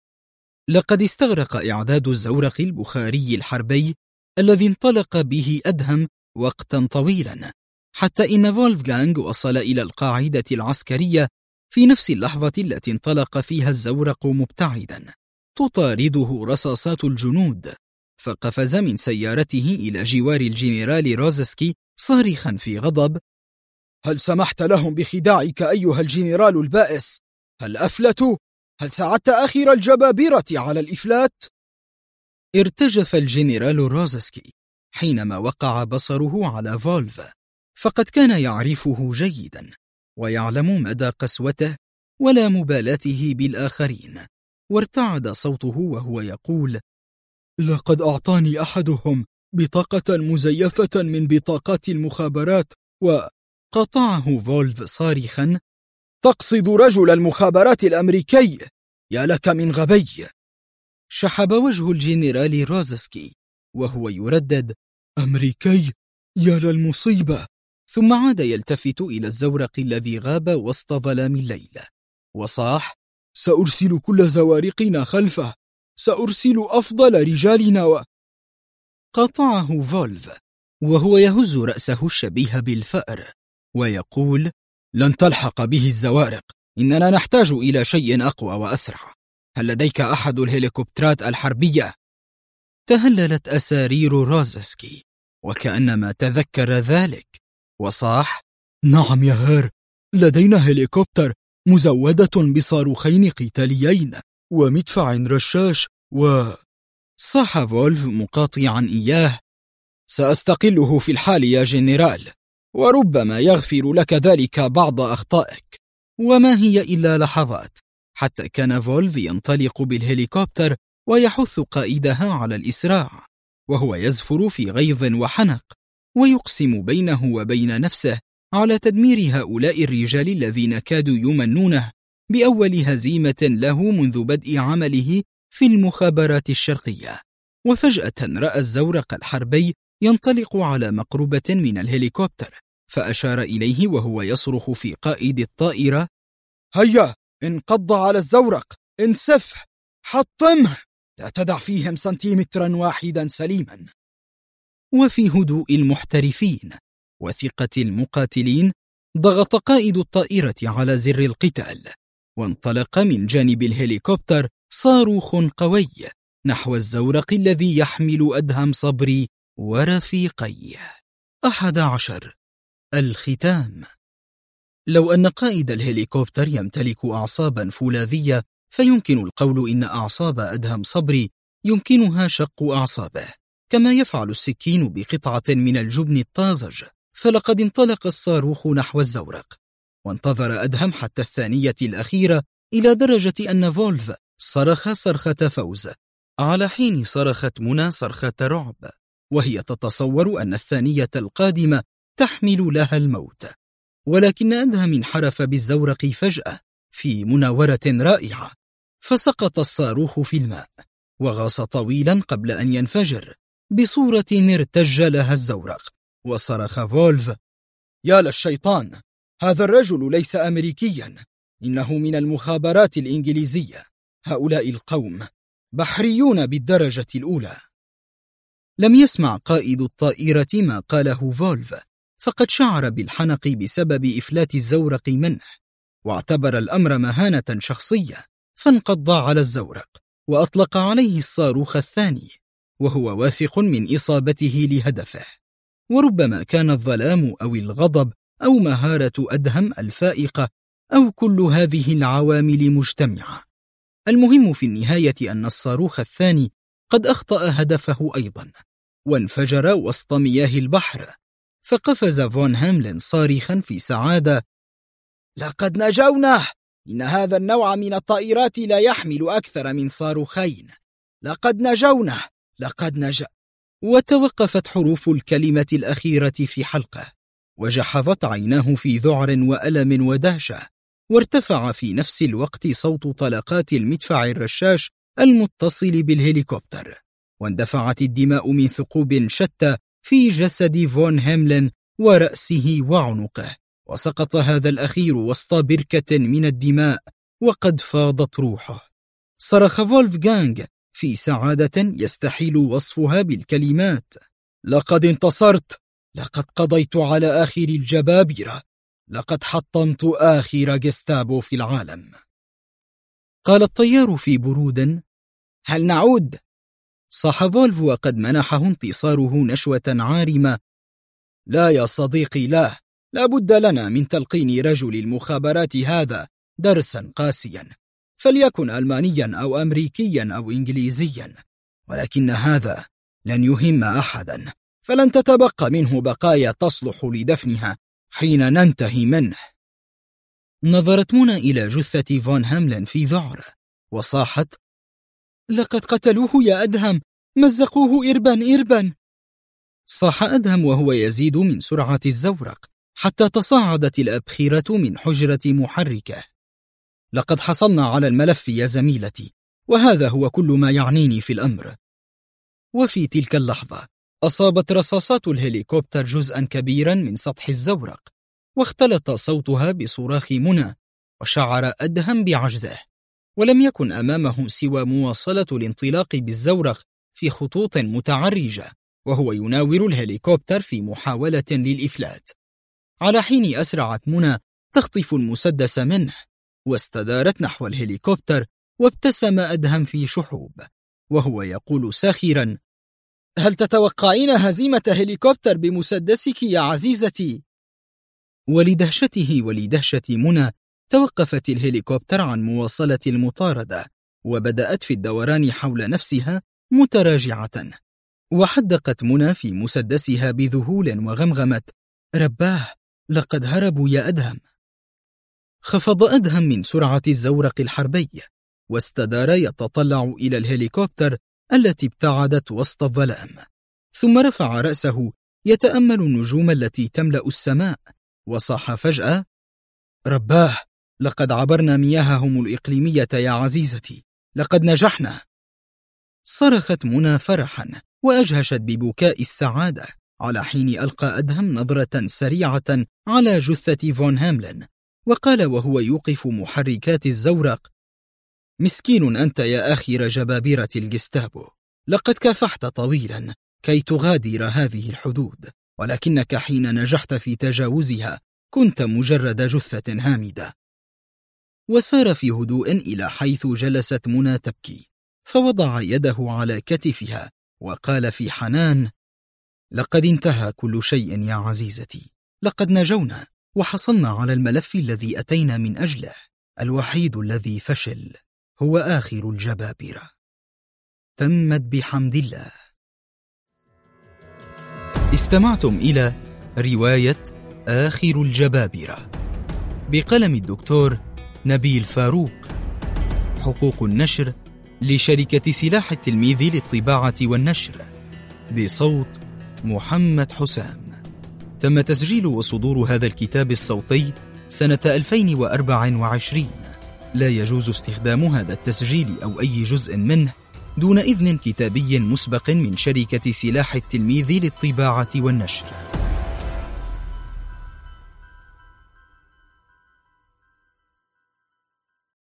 لقد استغرق إعداد الزورق البخاري الحربي الذي انطلق به أدهم وقتا طويلا، حتى إن فولفغانغ وصل إلى القاعدة العسكرية في نفس اللحظة التي انطلق فيها الزورق مبتعدا، تطارده رصاصات الجنود، فقفز من سيارته إلى جوار الجنرال رازسكي صارخا في غضب: هل سمحت لهم بخداعك أيها الجنرال البائس؟ هل أفلتوا؟ هل ساعدت آخر الجبابرة على الإفلات؟ ارتجف الجنرال رازسكي حينما وقع بصره على فولف، فقد كان يعرفه جيدا ويعلم مدى قسوته ولا مبالاته بالآخرين، وارتعد صوته وهو يقول: لقد أعطاني أحدهم بطاقة مزيفة من بطاقات المخابرات وقطعه فولف صارخا: تقصد رجل المخابرات الأمريكي؟ يا لك من غبي! شحب وجه الجنرال روزسكي وهو يردد: أمريكي؟ يا للمصيبة! ثم عاد يلتفت إلى الزورق الذي غاب وسط ظلام الليل وصاح: سأرسل كل زوارقنا خلفه، سأرسل أفضل رجالنا قطعه فولف وهو يهز رأسه الشبيه بالفأر ويقول: لن تلحق به الزوارق، إننا نحتاج إلى شيء أقوى وأسرع. هل لديك أحد الهليكوبترات الحربية؟ تهللت أسارير روزسكي وكأنما تذكر ذلك وصاح: نعم يا هير، لدينا هليكوبتر مزودة بصاروخين قتاليين ومدفع رشاش صاح فولف مقاطعا إياه: سأستقله في الحال يا جنرال، وربما يغفر لك ذلك بعض أخطائك. وما هي إلا لحظات حتى كان فولف ينطلق بالهليكوبتر ويحث قائدها على الإسراع، وهو يزفر في غيظ وحنق ويقسم بينه وبين نفسه على تدمير هؤلاء الرجال الذين كادوا يمنونه بأول هزيمة له منذ بدء عمله في المخابرات الشرقية. وفجأة رأى الزورق الحربي ينطلق على مقربة من الهليكوبتر، فأشار إليه وهو يصرخ في قائد الطائرة: هيا، انقض على الزورق، انسفح، حطمه، لا تدع فيهم سنتيمترا واحدا سليما. وفي هدوء المحترفين وثقة المقاتلين ضغط قائد الطائرة على زر القتال، وانطلق من جانب الهليكوبتر صاروخ قوي نحو الزورق الذي يحمل أدهم صبري ورفيقيه. 11. الختام. لو أن قائد الهليكوبتر يمتلك أعصابا فولاذية فيمكن القول إن أعصاب أدهم صبري يمكنها شق أعصابه، كما يفعل السكين بقطعة من الجبن الطازج. فلقد انطلق الصاروخ نحو الزورق، وانتظر أدهم حتى الثانية الأخيرة، إلى درجة أن فولف صرخ صرخة فوز، على حين صرخت منى صرخة رعب، وهي تتصور أن الثانية القادمة تحمل لها الموت. ولكن أدهم انحرف بالزورق فجأة في مناورة رائعة، فسقط الصاروخ في الماء وغاص طويلا قبل أن ينفجر بصورة ارتج لها الزورق. وصرخ فولف: يا للشيطان، هذا الرجل ليس أمريكيا، إنه من المخابرات الإنجليزية. هؤلاء القوم بحريون بالدرجة الأولى. لم يسمع قائد الطائرة ما قاله فولف، فقد شعر بالحنق بسبب إفلات الزورق منه، واعتبر الأمر مهانة شخصية، فانقض على الزورق وأطلق عليه الصاروخ الثاني وهو واثق من إصابته لهدفه. وربما كان الظلام أو الغضب أو مهارة أدهم الفائقة أو كل هذه العوامل مجتمعة. المهم في النهاية أن الصاروخ الثاني قد أخطأ هدفه أيضا، وانفجر وسط مياه البحر، فقفز فون هاملين صارخا في سعادة: لقد نجونا! إن هذا النوع من الطائرات لا يحمل أكثر من صاروخين. لقد نجونا! لقد نجا. وتوقفت حروف الكلمة الأخيرة في حلقه، وجحظت عيناه في ذعر وألم ودهشة، وارتفع في نفس الوقت صوت طلقات المدفع الرشاش المتصل بالهليكوبتر، واندفعت الدماء من ثقوب شتى في جسد فون هاملين ورأسه وعنقه، وسقط هذا الأخير وسط بركة من الدماء وقد فاضت روحه. صرخ فولفغانغ في سعادة يستحيل وصفها بالكلمات: لقد انتصرت! لقد قضيت على آخر الجبابرة! لقد حطمت آخر جستابو في العالم! قال الطيار في برود: هل نعود؟ صاح فولف وقد منحه انتصاره نشوة عارمة: لا يا صديقي، لا. لابد لنا من تلقين رجل المخابرات هذا درسا قاسيا، فليكن ألمانيا أو أمريكيا أو إنجليزيا، ولكن هذا لن يهم أحدا، فلن تتبقى منه بقايا تصلح لدفنها حين ننتهي منه. نظرت منى إلى جثة فون هاملين في ذعر وصاحت: لقد قتلوه يا أدهم، مزقوه إربا إربا. صاح أدهم وهو يزيد من سرعة الزورق حتى تصاعدت الأبخرة من حجرة محركه. لقد حصلنا على الملف يا زميلتي، وهذا هو كل ما يعنيني في الأمر. وفي تلك اللحظة أصابت رصاصات الهليكوبتر جزءا كبيرا من سطح الزورق، واختلط صوتها بصراخ منى، وشعر أدهم بعجزه، ولم يكن أمامه سوى مواصلة الانطلاق بالزورق في خطوط متعرجة، وهو يناور الهليكوبتر في محاولة للإفلات، على حين أسرعت منى تخطف المسدس منه، واستدارت نحو الهليكوبتر، وابتسم أدهم في شحوب وهو يقول ساخرا: هل تتوقعين هزيمة هليكوبتر بمسدسك يا عزيزتي؟ ولدهشته ولدهشة منى توقفت الهليكوبتر عن مواصلة المطاردة، وبدأت في الدوران حول نفسها متراجعة، وحدقت منى في مسدسها بذهول وغمغمت: رباه، لقد هربوا يا أدهم. خفض أدهم من سرعة الزورق الحربي، واستدار يتطلع إلى الهليكوبتر التي ابتعدت وسط الظلام، ثم رفع رأسه يتأمل النجوم التي تملأ السماء، وصاح فجأة: رباه، لقد عبرنا مياههم الإقليمية يا عزيزتي، لقد نجحنا. صرخت منى فرحا وأجهشت ببكاء السعادة، على حين ألقى أدهم نظرة سريعة على جثة فون هاملين، وقال وهو يوقف محركات الزورق: مسكين أنت يا آخر جبابرة الجستابو، لقد كافحت طويلا كي تغادر هذه الحدود، ولكنك حين نجحت في تجاوزها كنت مجرد جثة هامدة. وسار في هدوء إلى حيث جلست منى تبكي، فوضع يده على كتفها وقال في حنان: لقد انتهى كل شيء يا عزيزتي، لقد نجونا وحصلنا على الملف الذي أتينا من أجله، الوحيد الذي فشل هو آخر الجبابرة. تمت بحمد الله. استمعتم إلى رواية آخر الجبابرة بقلم الدكتور نبيل فاروق، حقوق النشر لشركة سلاح التلميذ للطباعة والنشر، بصوت محمد حسام. تم تسجيل وصدور هذا الكتاب الصوتي سنة 2024. لا يجوز استخدام هذا التسجيل أو أي جزء منه دون إذن كتابي مسبق من شركة سلاح التلميذ للطباعة والنشر.